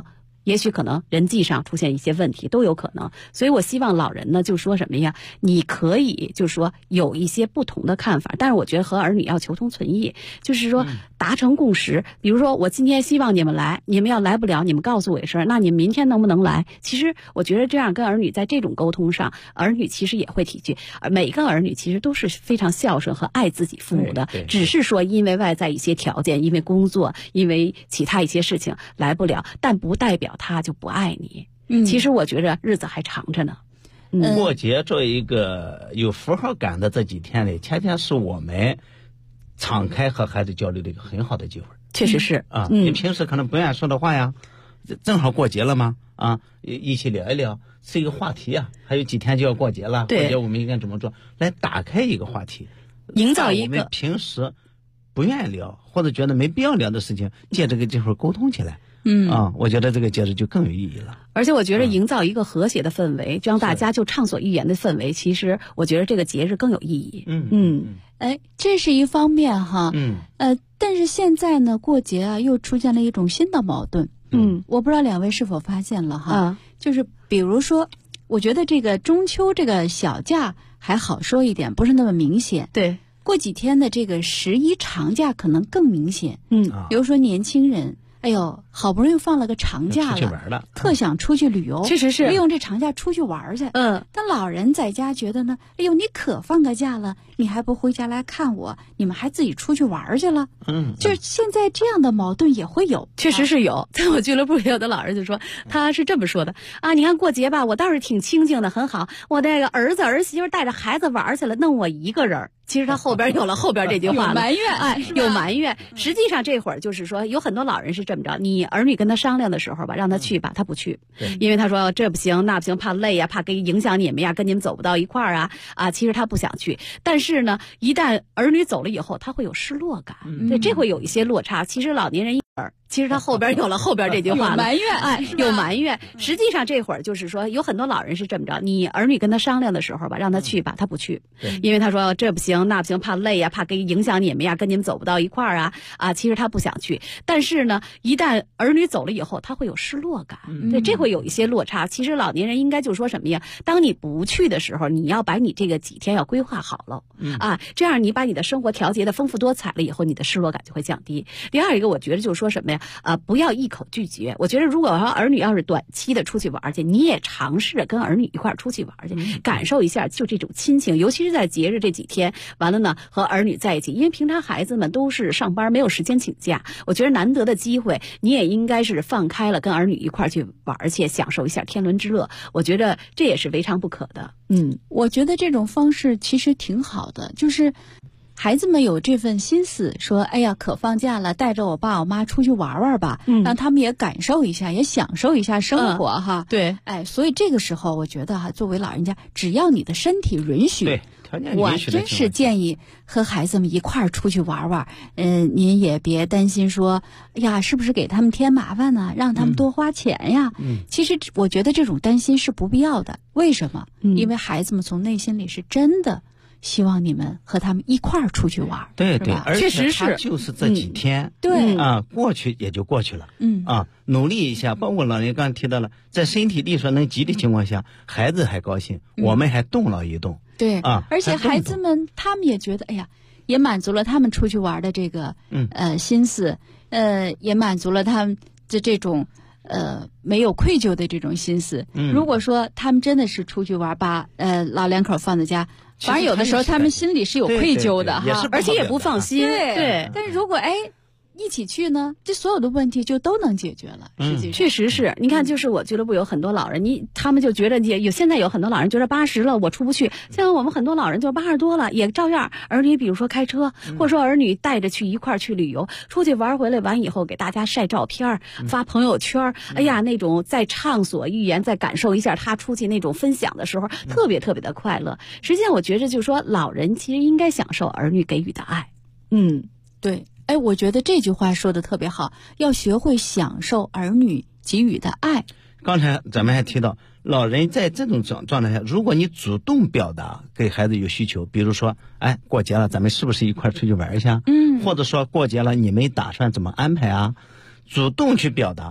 也许可能人际上出现一些问题都有可能。所以我希望老人呢就说什么呀，你可以就是说有一些不同的看法，但是我觉得和儿女要求同存异，就是说达成共识。比如说我今天希望你们来，你们要来不了，你们告诉我一声，那你们明天能不能来？其实我觉得这样跟儿女在这种沟通上，儿女其实也会体恤。每个儿女其实都是非常孝顺和爱自己父母的，只是说因为外在一些条件，因为工作，因为其他一些事情来不了，但不代表他就不爱你。其实我觉得日子还长着呢。 过节作为一个有符号感的这几天里，恰恰是我们敞开和孩子交流的一个很好的机会。 确实是啊，你平时可能不愿意说的话呀，正好过节了嘛，啊，一起聊一聊，是一个话题啊。还有几天就要过节了，过节我们应该怎么做？来打开一个话题， 营造一个我们平时不愿意聊或者觉得没必要聊的事情，借这个机会沟通起来。我觉得这个节日就更有意义了。 而且我觉得营造一个和谐的氛围，让大家就畅所欲言的氛围，其实我觉得这个节日更有意义。 这是一方面哈。但是现在呢，过节啊又出现了一种新的矛盾。我不知道两位是否发现了哈。就是比如说，我觉得这个中秋这个小假还好说一点，不是那么明显。 对， 过几天的这个11长假可能更明显。比如说年轻人。哎呦，好不容易放了个长假了，特想出去旅游， 确实是利用这长假出去玩去。但老人在家觉得呢，哎呦，你可放个假了，你还不回家来看我，你们还自己出去玩去了。就是现在这样的矛盾也会有， 确实是有。在我俱乐部里有的老人就说，他是这么说的啊，你看过节吧，我倒是挺清静的，很好，我那个儿子儿媳妇带着孩子玩去了，弄我一个人。其实他后边有了后边这句话了， 有埋怨， 哎，有埋怨。实际上这会儿就是说，有很多老人是这么着，你儿女跟他商量的时候吧，让他去吧，他不去，因为他说这不行那不行，怕累呀，怕给影响你们呀，跟你们走不到一块儿啊。其实他不想去，但是呢，一旦儿女走了以后，他会有失落感，对，这会有一些落差。其实老年人其实他后边有了后边这句话了， 有埋怨， 哎，有埋怨。实际上这会儿就是说，有很多老人是这么着，你儿女跟他商量的时候吧，让他去吧，他不去，因为他说这不行那不行，怕累呀，怕给影响你们呀，跟你们走不到一块儿啊。其实他不想去，但是呢，一旦儿女走了以后，他会有失落感，对，这会有一些落差。其实老年人应该就说什么呀？当你不去的时候，你要把你这个几天要规划好了这样你把你的生活调节的丰富多彩了以后，你的失落感就会降低。第二一个，我觉得就是说什么呀？不要一口拒绝。我觉得如果儿女要是短期的出去玩去，你也尝试着跟儿女一块出去玩去，感受一下就这种亲情，尤其是在节日这几天，完了呢和儿女在一起，因为平常孩子们都是上班没有时间请假，我觉得难得的机会，你也应该是放开了跟儿女一块去玩去，享受一下天伦之乐。我觉得这也是未尝不可的。 我觉得这种方式其实挺好的，就是孩子们有这份心思，说哎呀可放假了，带着我爸我妈出去玩玩吧，让他们也感受一下，也享受一下生活哈。 对， 哎，所以这个时候我觉得作为老人家，只要你的身体允许， 对，条件允我许的真是建议和孩子们一块儿出去玩玩。您也别担心说，哎呀，是不是给他们添麻烦呢？让他们多花钱呀？其实我觉得这种担心是不必要的。为什么？因为孩子们从内心里是真的希望你们和他们一块儿出去玩， 对对，而确实是且他就是这几天， 对过去也就过去了，努力一下。包括老人刚才提到了，在身体力所能及的情况下，孩子还高兴，我们还动了一动， 对而且孩子们他们也觉得，哎呀，也满足了他们出去玩的这个心思，也满足了他们的这种没有愧疚的这种心思。如果说他们真的是出去玩，把老两口放在家，反而有的时候他们心里是有愧疚的哈， 而且也不放心。 对，但是如果一起去呢，这所有的问题就都能解决了。实际上确实是，你看，就是我俱乐部有很多老人，他们就觉得现在有很多老人觉得80了我出不去，现在我们很多老人就80多了也照样，儿女比如说开车，或者说儿女带着去一块儿去旅游，出去玩回来完以后给大家晒照片发朋友圈，哎呀，那种在畅所欲言，在感受一下他出去那种分享的时候，特别特别的快乐。实际上我觉得就是说，老人其实应该享受儿女给予的爱。 对。我觉得这句话说的特别好，要学会享受儿女给予的爱。 刚才咱们还提到，老人在这种状态下，如果你主动表达给孩子有需求，比如说，过节了，咱们是不是一块出去玩一下？或者说过节了，你们打算怎么安排啊？主动去表达，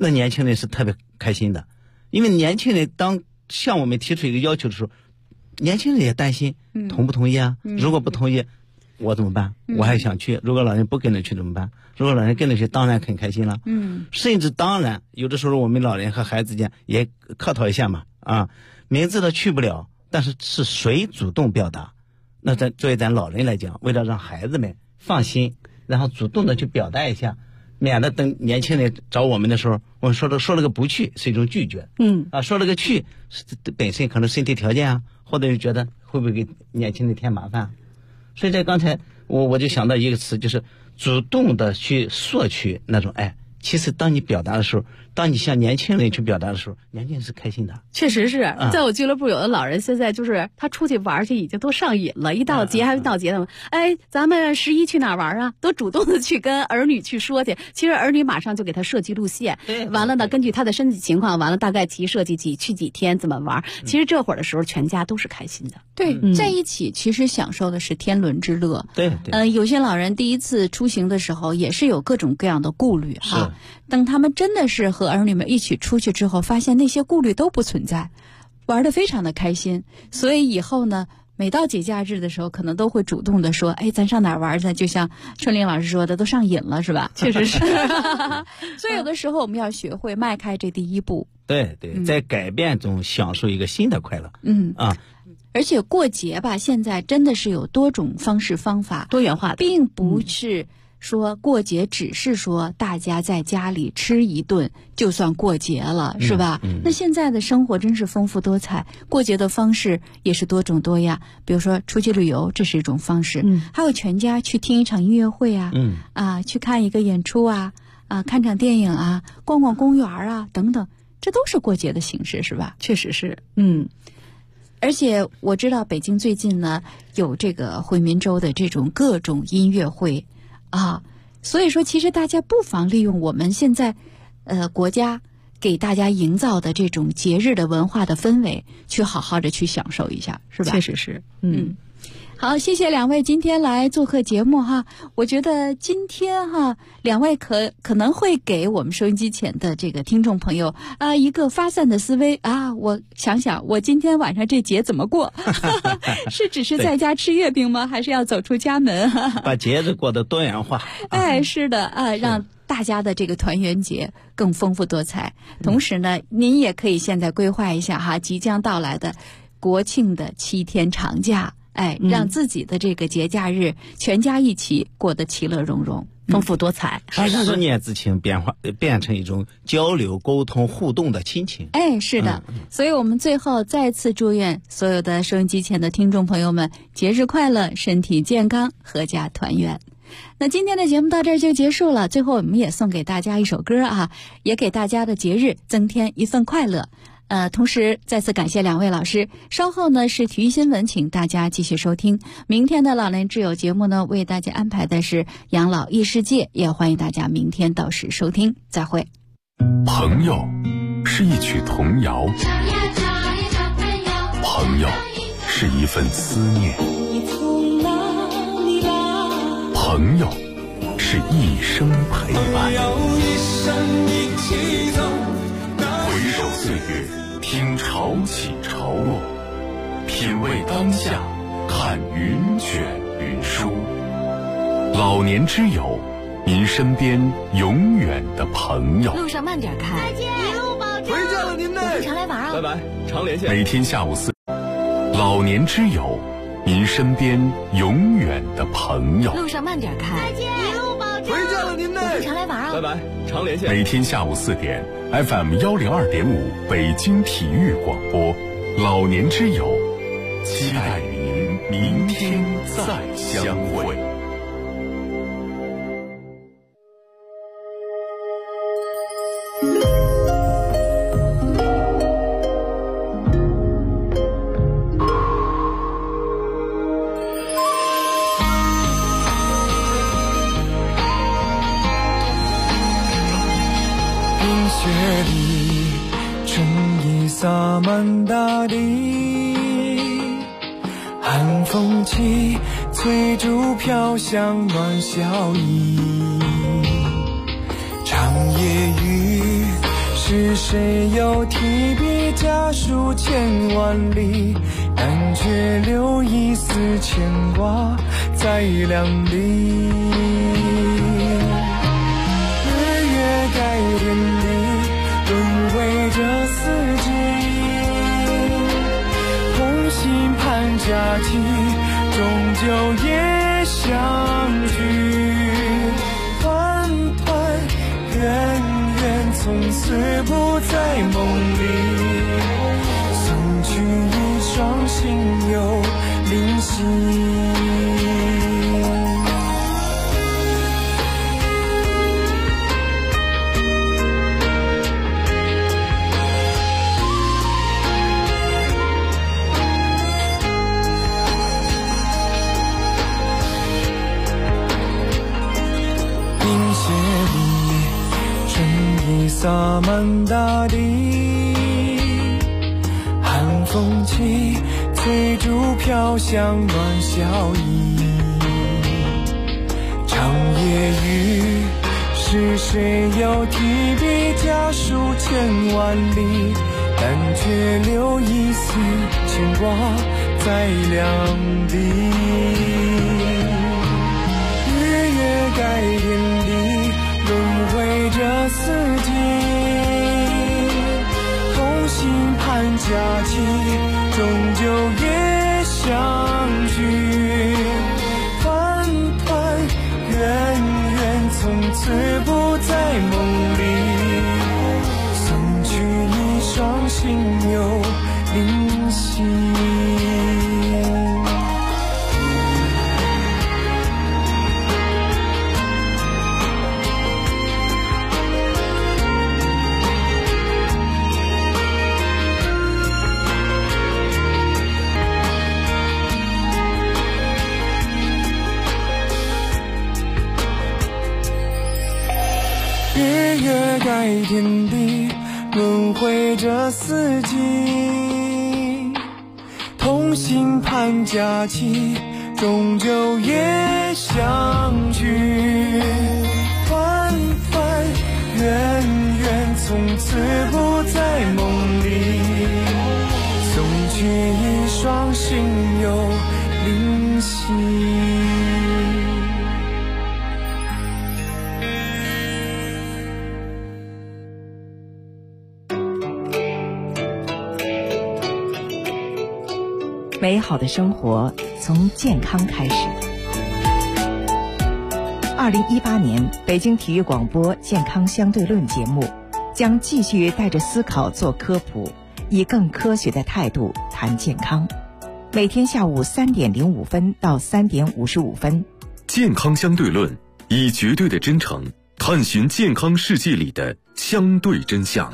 那年轻人是特别开心的，因为年轻人当向我们提出一个要求的时候，年轻人也担心同不同意啊？如果不同意，我怎么办？我还想去。如果老人不跟着去怎么办？如果老人跟着去，当然很开心了。甚至当然有的时候我们老人和孩子间也客套一下嘛，明知道去不了，但是是谁主动表达？那作为咱老人来讲，为了让孩子们放心，然后主动的去表达一下，免得等年轻人找我们的时候，我们说了个不去是一种拒绝，说了个去本身可能身体条件啊，或者是觉得会不会给年轻人添麻烦。所以在刚才我就想到一个词，就是主动的去索取那种爱。其实当你表达的时候，当你向年轻人去表达的时候，年轻人是开心的。 确实是，在我俱乐部有的老人现在就是他出去玩去已经都上瘾了，一到节还没到节呢，咱们11去哪玩啊？都主动的去跟儿女去说去。其实儿女马上就给他设计路线，完了呢，根据他的身体情况，完了大概设计去几天怎么玩。其实这会儿的时候，全家都是开心的。 对，在一起其实享受的是天伦之乐。 对， 有些老人第一次出行的时候，也是有各种各样的顾虑哈。等他们真的是和儿女们一起出去之后，发现那些顾虑都不存在，玩得非常的开心。所以以后呢，每到节假日的时候，可能都会主动的说：“咱上哪儿玩去？”就像春玲老师说的，都上瘾了，是吧？ 确实是。 所以有的时候我们要学会迈开这第一步。 对，在改变中享受一个新的快乐。 而且过节吧，现在真的是有多种方式方法， 多元化的， 并不是说过节只是说大家在家里吃一顿就算过节了，是吧？那现在的生活真是丰富多彩，过节的方式也是多种多样。比如说出去旅游，这是一种方式，还有全家去听一场音乐会啊，去看一个演出啊，看场电影啊，逛逛公园啊等等，这都是过节的形式，是吧？ 确实是， 而且我知道北京最近呢有这个回民州的这种各种音乐会所以说其实大家不妨利用我们现在国家给大家营造的这种节日的文化的氛围，去好好的去享受一下，是吧？ 确实是， 好，谢谢两位今天来做客节目哈。我觉得今天两位可能会给我们收音机前的这个听众朋友一个发散的思维我想想，我今天晚上这节怎么过？是只是在家吃月饼吗？还是要走出家门？ 把节日过得多元化。 是的让大家的这个团圆节更丰富多彩。同时呢，您也可以现在规划一下即将到来的国庆的7天长假。让自己的这个节假日全家一起过得其乐融融， 丰富多彩， 思念之情变成一种交流、沟通、互动的亲情。 是的，所以我们最后再次祝愿所有的收音机前的听众朋友们节日快乐，身体健康，阖家团圆。那今天的节目到这儿就结束了，最后我们也送给大家一首歌也给大家的节日增添一份快乐。同时再次感谢两位老师。稍后呢是体育新闻，请大家继续收听。明天的老年之友节目呢，为大家安排的是养老异世界，也欢迎大家明天到时收听。再会。 朋友是一曲童谣，朋友是一份思念，朋友是一生陪伴。回首岁月，听潮起潮落，品味当下，看云卷云舒。老年之友，您身边永远的朋友。 路上慢点开， 再见，一路保重。 回见了您嘞， 常来玩啊！ 拜拜，常连线。 每天下午4，老年之友，您身边永远的朋友。 路上慢点开， 再见，一路保重。 回见了您嘞， 常来玩啊！ 拜拜，常连线。 每天下午4点 ，FM 102.5北京体育广播，老年之友，期待与您明天再相会。 雪里，春意洒满大地，寒风起，翠竹飘香暖笑意。长夜雨， 是谁又提笔家书千万里，但却留一丝牵挂在两地。日月改天地，轮回着四季，同心盼佳期，终究也相聚。团团圆圆，从此不在梦里，送去一双心有灵犀。洒满大地，寒风起，翠竹飘香暖笑意。长夜雨，是谁又提笔家书千万里，但却留一丝牵挂在两地。日月改天地，轮回着四季，同心盼佳期，终究也相聚。团团圆圆，从此不在梦里，送去一双心有灵犀。日月改天地，轮回着四季，同心盼佳期，终究也相聚。团团圆圆，从此不在梦里，送去一双心有灵犀。 美好的生活从健康开始。2018年北京体育广播健康相对论节目将继续带着思考做科普，以更科学的态度谈健康。每天下午3点05分到3点55分。 健康相对论，以绝对的真诚探寻健康世界里的相对真相。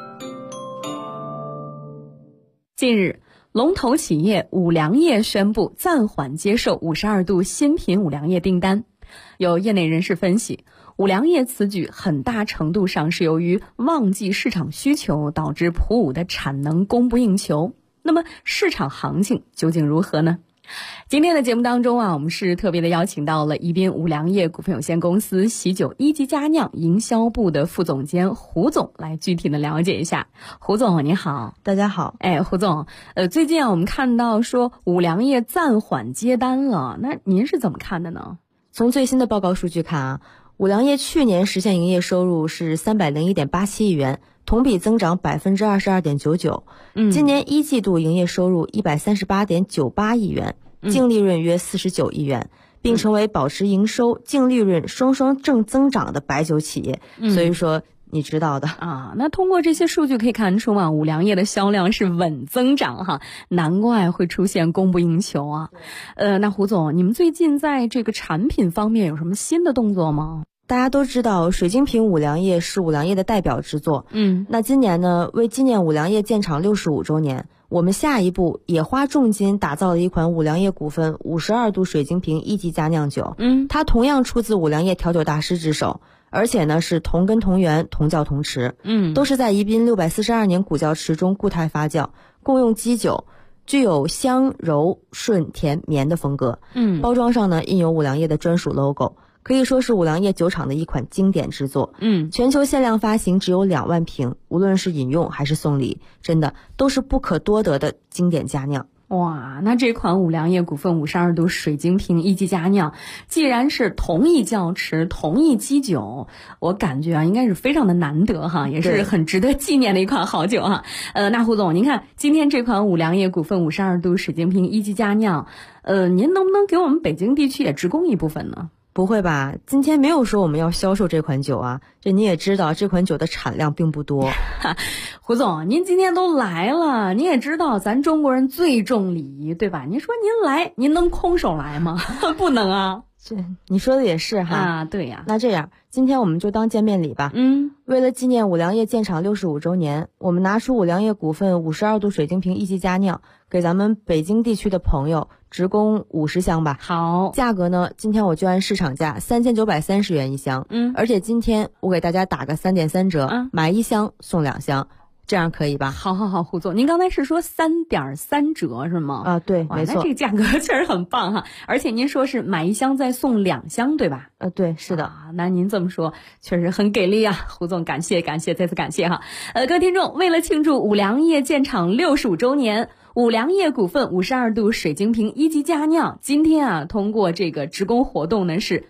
近日，龙头企业五粮液宣布暂缓接受52度新品五粮液订单。有业内人士分析，五粮液此举很大程度上是由于旺季市场需求导致普五的产能供不应求。那么市场行情究竟如何呢？今天的节目当中我们是特别的邀请到了宜宾五粮液股份有限公司喜酒一级佳酿营销部的副总监胡总来具体的了解一下。胡总你好。 大家好。 胡总，最近我们看到说五粮液暂缓接单了，那您是怎么看的呢？ 从最新的报告数据看五粮液去年实现营业收入是301.87亿元，同比增长22.99%。今年一季度营业收入138.98亿元，净利润约49亿元，并成为保持营收、净利润双双正增长的白酒企业。所以说你知道的那通过这些数据可以看出五粮液的销量是稳增长哈，难怪会出现供不应求啊。那胡总，你们最近在这个产品方面有什么新的动作吗？ 大家都知道水晶瓶五粮液是五粮液的代表之作。那今年呢，为纪念五粮液建厂65周年，我们下一步也花重金打造了一款五粮液股份52度水晶瓶一级佳酿酒。它同样出自五粮液调酒大师之手，而且呢是同根同源同窖同池。都是在宜宾642年古窖池中固态发酵，共用基酒，具有香柔顺甜绵的风格。包装上呢印有五粮液的专属 logo， 可以说是五粮液酒厂的一款经典之作。全球限量发行只有2万瓶，无论是饮用还是送礼，真的都是不可多得的经典佳酿。 哇，那这款五粮液股份52度水晶瓶一级佳酿，既然是同一窖池同一基酒，我感觉应该是非常的难得哈，也是很值得纪念的一款好酒哈。那胡总，您看今天这款五粮液股份52度水晶瓶一级佳酿，您能不能给我们北京地区也直供一部分呢？ 不会吧，今天没有说我们要销售这款酒啊，这你也知道这款酒的产量并不多。 胡总，您今天都来了，您也知道咱中国人最重礼仪，对吧？您说您来，您能空手来吗？不能啊。 这你说的也是哈。 啊，对呀。 那这样，今天我们就当见面礼吧。为了纪念五粮液建厂65周年，我们拿出五粮液股份52度水晶瓶一级佳酿，给咱们北京地区的朋友直供50箱吧。 好， 价格呢，今天我就按市场价3930元一箱。而且今天我给大家打个3.3折，买1箱送2箱。这样可以吧？ 好，胡总，您刚才是说3.3折是吗？ 啊，对，没错。 那这个价格确实很棒哈，而且您说是买1箱再送2箱，对吧？ 对，是的。 那您这么说确实很给力啊，胡总，感谢，再次感谢哈。各位听众，为了庆祝五粮液建厂65周年，五粮液股份52度水晶瓶一级佳酿，今天通过这个直供活动呢是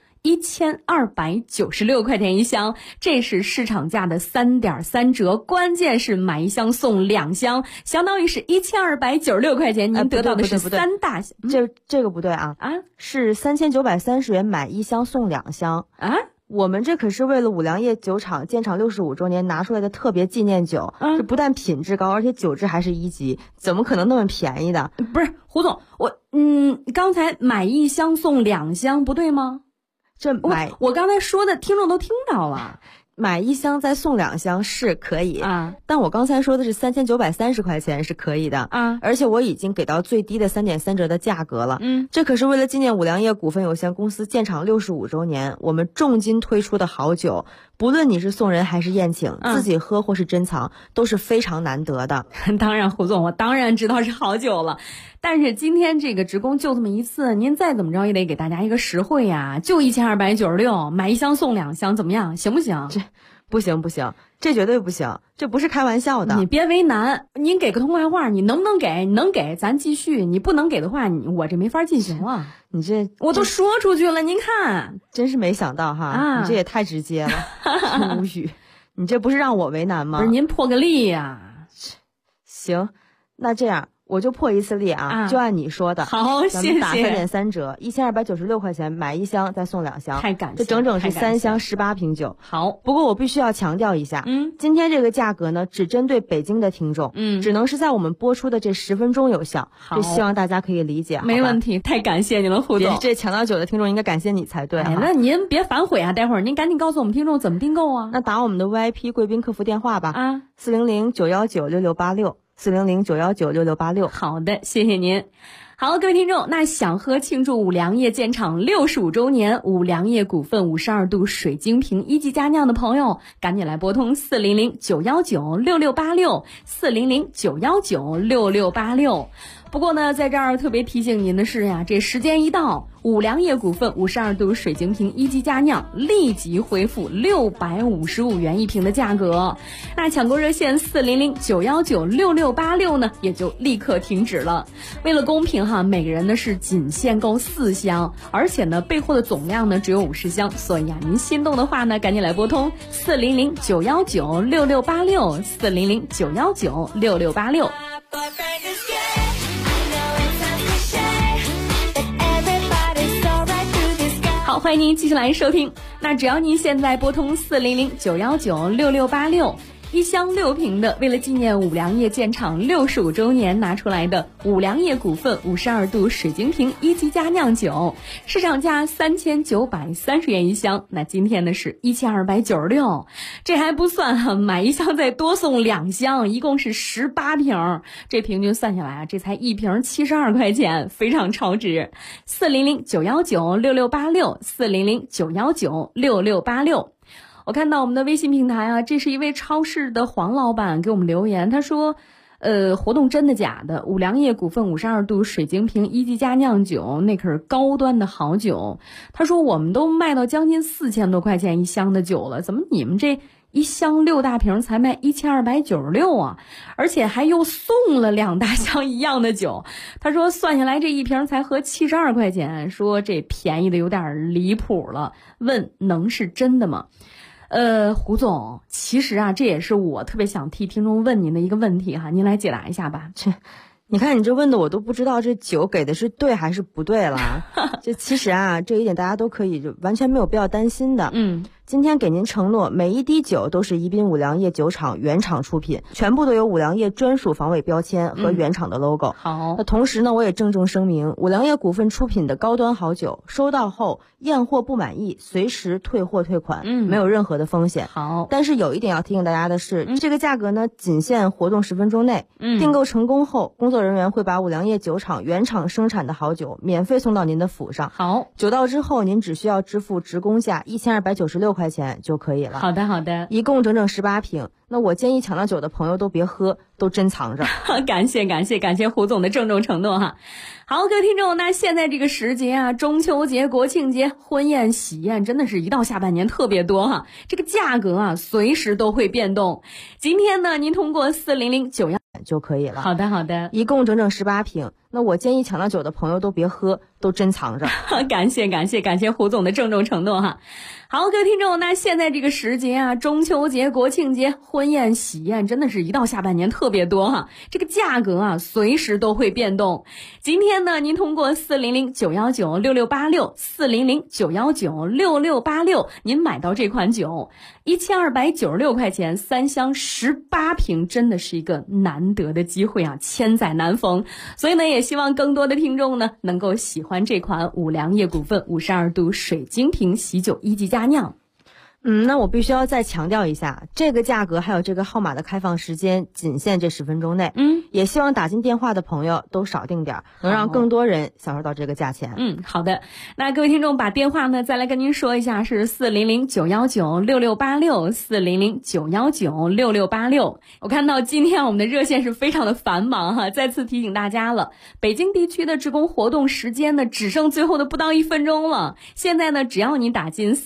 1296块钱一箱，这是市场价的3.3折，关键是买1箱送2箱，相当于是1296块钱，您得到的是3大箱。 这个不对啊，是3930元买1箱送2箱啊。 我们这可是为了五粮液酒厂建厂65周年拿出来的特别纪念酒，这不但品质高，而且酒质还是1级，怎么可能那么便宜的？ 不是，胡总，刚才买1箱送2箱不对吗？我刚才说的听众都听到了， 买1箱再送2箱是可以啊，但我刚才说的是3930块钱是可以的啊，而且我已经给到最低的3.3折的价格了。这可是为了纪念五粮液股份有限公司建厂65周年，我们重金推出的好酒，不论你是送人还是宴请，自己喝或是珍藏，都是非常难得的。 当然，胡总，我当然知道是好酒了。但是今天这个直供就这么一次，您再怎么着也得给大家一个实惠呀，就1296，买1箱送2箱，怎么样？行不行？ 这不行，这绝对不行，这不是开玩笑的。 你别为难，您给个通话话，你能不能给？你能给咱继续，你不能给的话，我这没法进行了。 你这我都说出去了，您看， 真是没想到哈，你这也太直接了，无语。你这不是让我为难吗？ 不是，您破个例呀。 行，那这样。我就破一次例啊，就按你说的。 好，谢谢。 咱们打3.3折，1296块钱买1箱再送2箱， 太感谢。 这整整是3箱18瓶酒。 好， 不过我必须要强调一下，今天这个价格呢，只针对北京的听众，只能是在我们播出的这10分钟有效。 好， 这希望大家可以理解。 没问题，太感谢你了，胡总。 这抢到酒的听众应该感谢你才对。 那您别反悔啊，待会儿您赶紧告诉我们听众怎么订购啊。 那打我们的 VIP 贵宾客服电话吧，400-919-6686，400-919-6686。 好的，谢谢您。好，各位听众，那想喝庆祝五粮液建厂65周年五粮液股份52度水晶瓶一级佳酿的朋友，赶紧来拨通400-919-6686，400-919-6686。不过呢，在这儿特别提醒您的是呀，这时间一到，五粮液股份52度水晶瓶一级佳酿立即恢复655元一瓶的价格。那抢购热线400-919-6686呢，也就立刻停止了。为了公平哈，每个人呢是仅限购4箱，而且呢备货的总量呢只有50箱，所以您心动的话呢，赶紧来拨通400-919-6686，400-919-6686。好，欢迎您继续来收听。那只要您现在拨通400-919-6686，一箱6瓶的，为了纪念五粮液建厂65周年拿出来的五粮液股份52度水晶瓶一级佳酿酒，市场价3930元一箱，那今天呢是1296，这还不算买1箱再多送2箱，一共是18瓶，这平均算下来啊，这才1瓶72块钱，非常超值。400-919-6686，400-919-6686。我看到我们的微信平台啊，这是一位超市的黄老板给我们留言，他说活动真的假的？五粮液股份52度水晶瓶一级佳酿酒，那可是高端的好酒。他说我们都卖到将近4000多块钱一箱的酒了，怎么你们这一箱6大瓶才卖1296啊？而且还又送了2大箱一样的酒。他说算下来这一瓶才合72块钱，说这便宜的有点离谱了，问能是真的吗？胡总，其实啊，这也是我特别想替听众问您的一个问题哈，您来解答一下吧。 你看你这问的我都不知道这酒给的是对还是不对了。这其实啊，这一点大家都可以就完全没有必要担心的。今天给您承诺，每一滴酒都是宜宾五粮液酒厂原厂出品，全部都有五粮液专属防伪标签和原厂的 logo。好，那同时呢，我也郑重声明，五粮液股份出品的高端好酒，收到后验货不满意，随时退货退款，没有任何的风险。好，但是有一点要提醒大家的是，这个价格呢，仅限活动10分钟内。订购成功后，工作人员会把五粮液酒厂原厂生产的好酒免费送到您的府上。好，酒到之后，您只需要支付职工价1296块钱就可以了。好的，好的，一共整整18瓶。那我建议抢到酒的朋友都别喝，都珍藏着。 感谢胡总的郑重承诺哈。好，各位听众，那现在这个时节啊，中秋节、国庆节、婚宴、喜宴，真的是一到下半年特别多哈。这个价格啊，随时都会变动。今天呢，您通过40091 就可以了。 好的，好的， 一共整整18瓶。那我建议抢到酒的朋友都别喝，都珍藏着。 感谢胡总的郑重承诺哈。好，各位听众，那现在这个时节啊，中秋节、国庆节、婚宴、喜宴，真的是一到下半年特别多哈。这个价格啊，随时都会变动。今天呢，您通过400919688640091966686，您买到这款酒，1296块钱，3箱18瓶，真的是一个难得的机会啊，千载难逢。所以呢，也希望更多的听众呢，能够喜欢这款五粮液股份52度水晶瓶喜酒一级佳酿。 那我必须要再强调一下，这个价格还有这个号码的开放时间仅限这10分钟内。也希望打进电话的朋友都少订点，能让更多人享受到这个价钱。 好的。那各位听众把电话呢再来跟您说一下，是400919688640091966686。我看到今天我们的热线是非常的繁忙哈，再次提醒大家了，北京地区的职工活动时间呢只剩最后的不到1分钟了。现在呢，只要你打进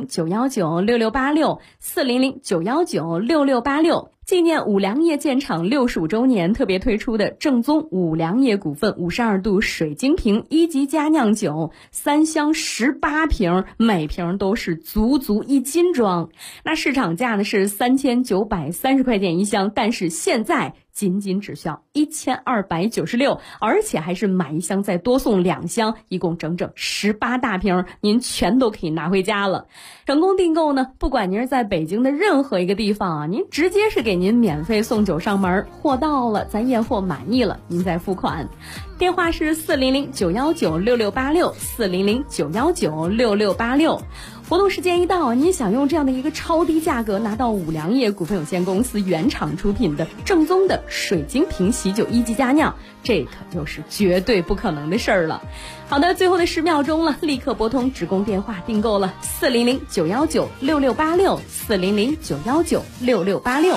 400919688640091966686，纪念五粮液建厂65周年特别推出的正宗五粮液股份52度水晶瓶一级佳酿酒，3箱18瓶，每瓶都是足1斤装。那市场价呢是3930块钱一箱，但是现在仅只需要1296，而且还是买一箱再多送2箱，一共整整18大瓶，您全都可以拿回家了。成功订购呢，不管您是在北京的任何一个地方啊，您直接是给您免费送酒上门，货到了咱验货满意了，您再付款。电话是40091966686，40091966686。活动时间一到，您想用这样的一个超低价格拿到五粮液股份有限公司原厂出品的正宗的水晶瓶喜酒一级佳酿，这可又是绝对不可能的事儿了。好的，最后的10秒钟了，立刻拨通职工电话订购了40091966686，40091966686。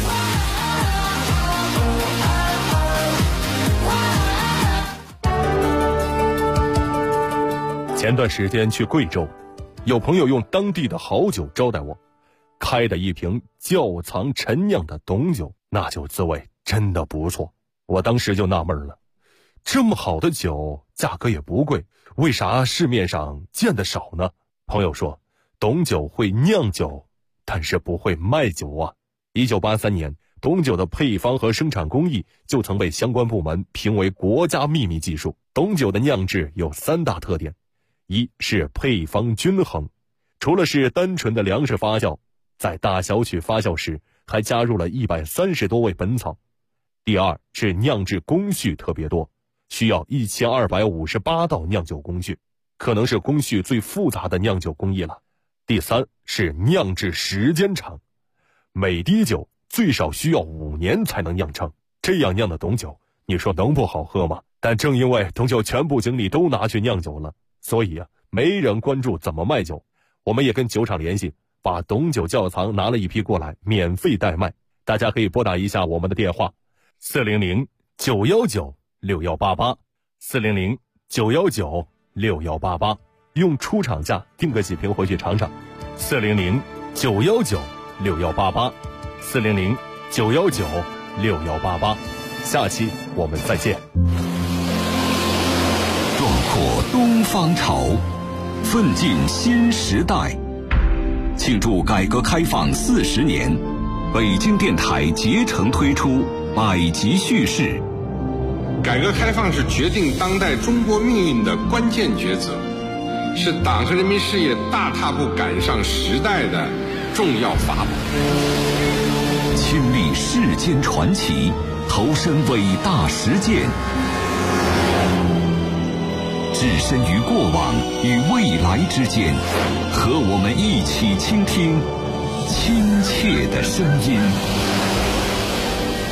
前段时间去贵州，有朋友用当地的好酒招待我，开的一瓶窖藏陈酿的董酒，那酒滋味真的不错。我当时就纳闷了，这么好的酒价格也不贵，为啥市面上见得少呢？朋友说，董酒会酿酒，但是不会卖酒啊。1983年，董酒的配方和生产工艺就曾被相关部门评为国家秘密技术。董酒的酿制有3大特点，一是配方均衡，除了是单纯的粮食发酵，在大小曲发酵时还加入了130多味本草。第二是酿制工序特别多，需要1258道酿酒工序，可能是工序最复杂的酿酒工艺了。第三是酿制时间长，每滴酒最少需要5年才能酿成，这样酿的董酒，你说能不好喝吗？但正因为董酒全部精力都拿去酿酒了，所以没人关注怎么卖酒。我们也跟酒厂联系，把董酒窖藏拿了一批过来，免费代卖。大家可以拨打一下我们的电话 ，400-919-6188，400-919-6188，用出厂价订个几瓶回去尝尝。400-919-6188，400-919-6188。下期我们再见。 壮阔东方潮，奋进新时代。庆祝改革开放40年，北京电台竭诚推出百集叙事。 改革开放是决定当代中国命运的关键抉择，是党和人民事业大踏步赶上时代的重要法宝。 亲历世间传奇，投身伟大实践，置身于过往与未来之间，和我们一起倾听亲切的声音。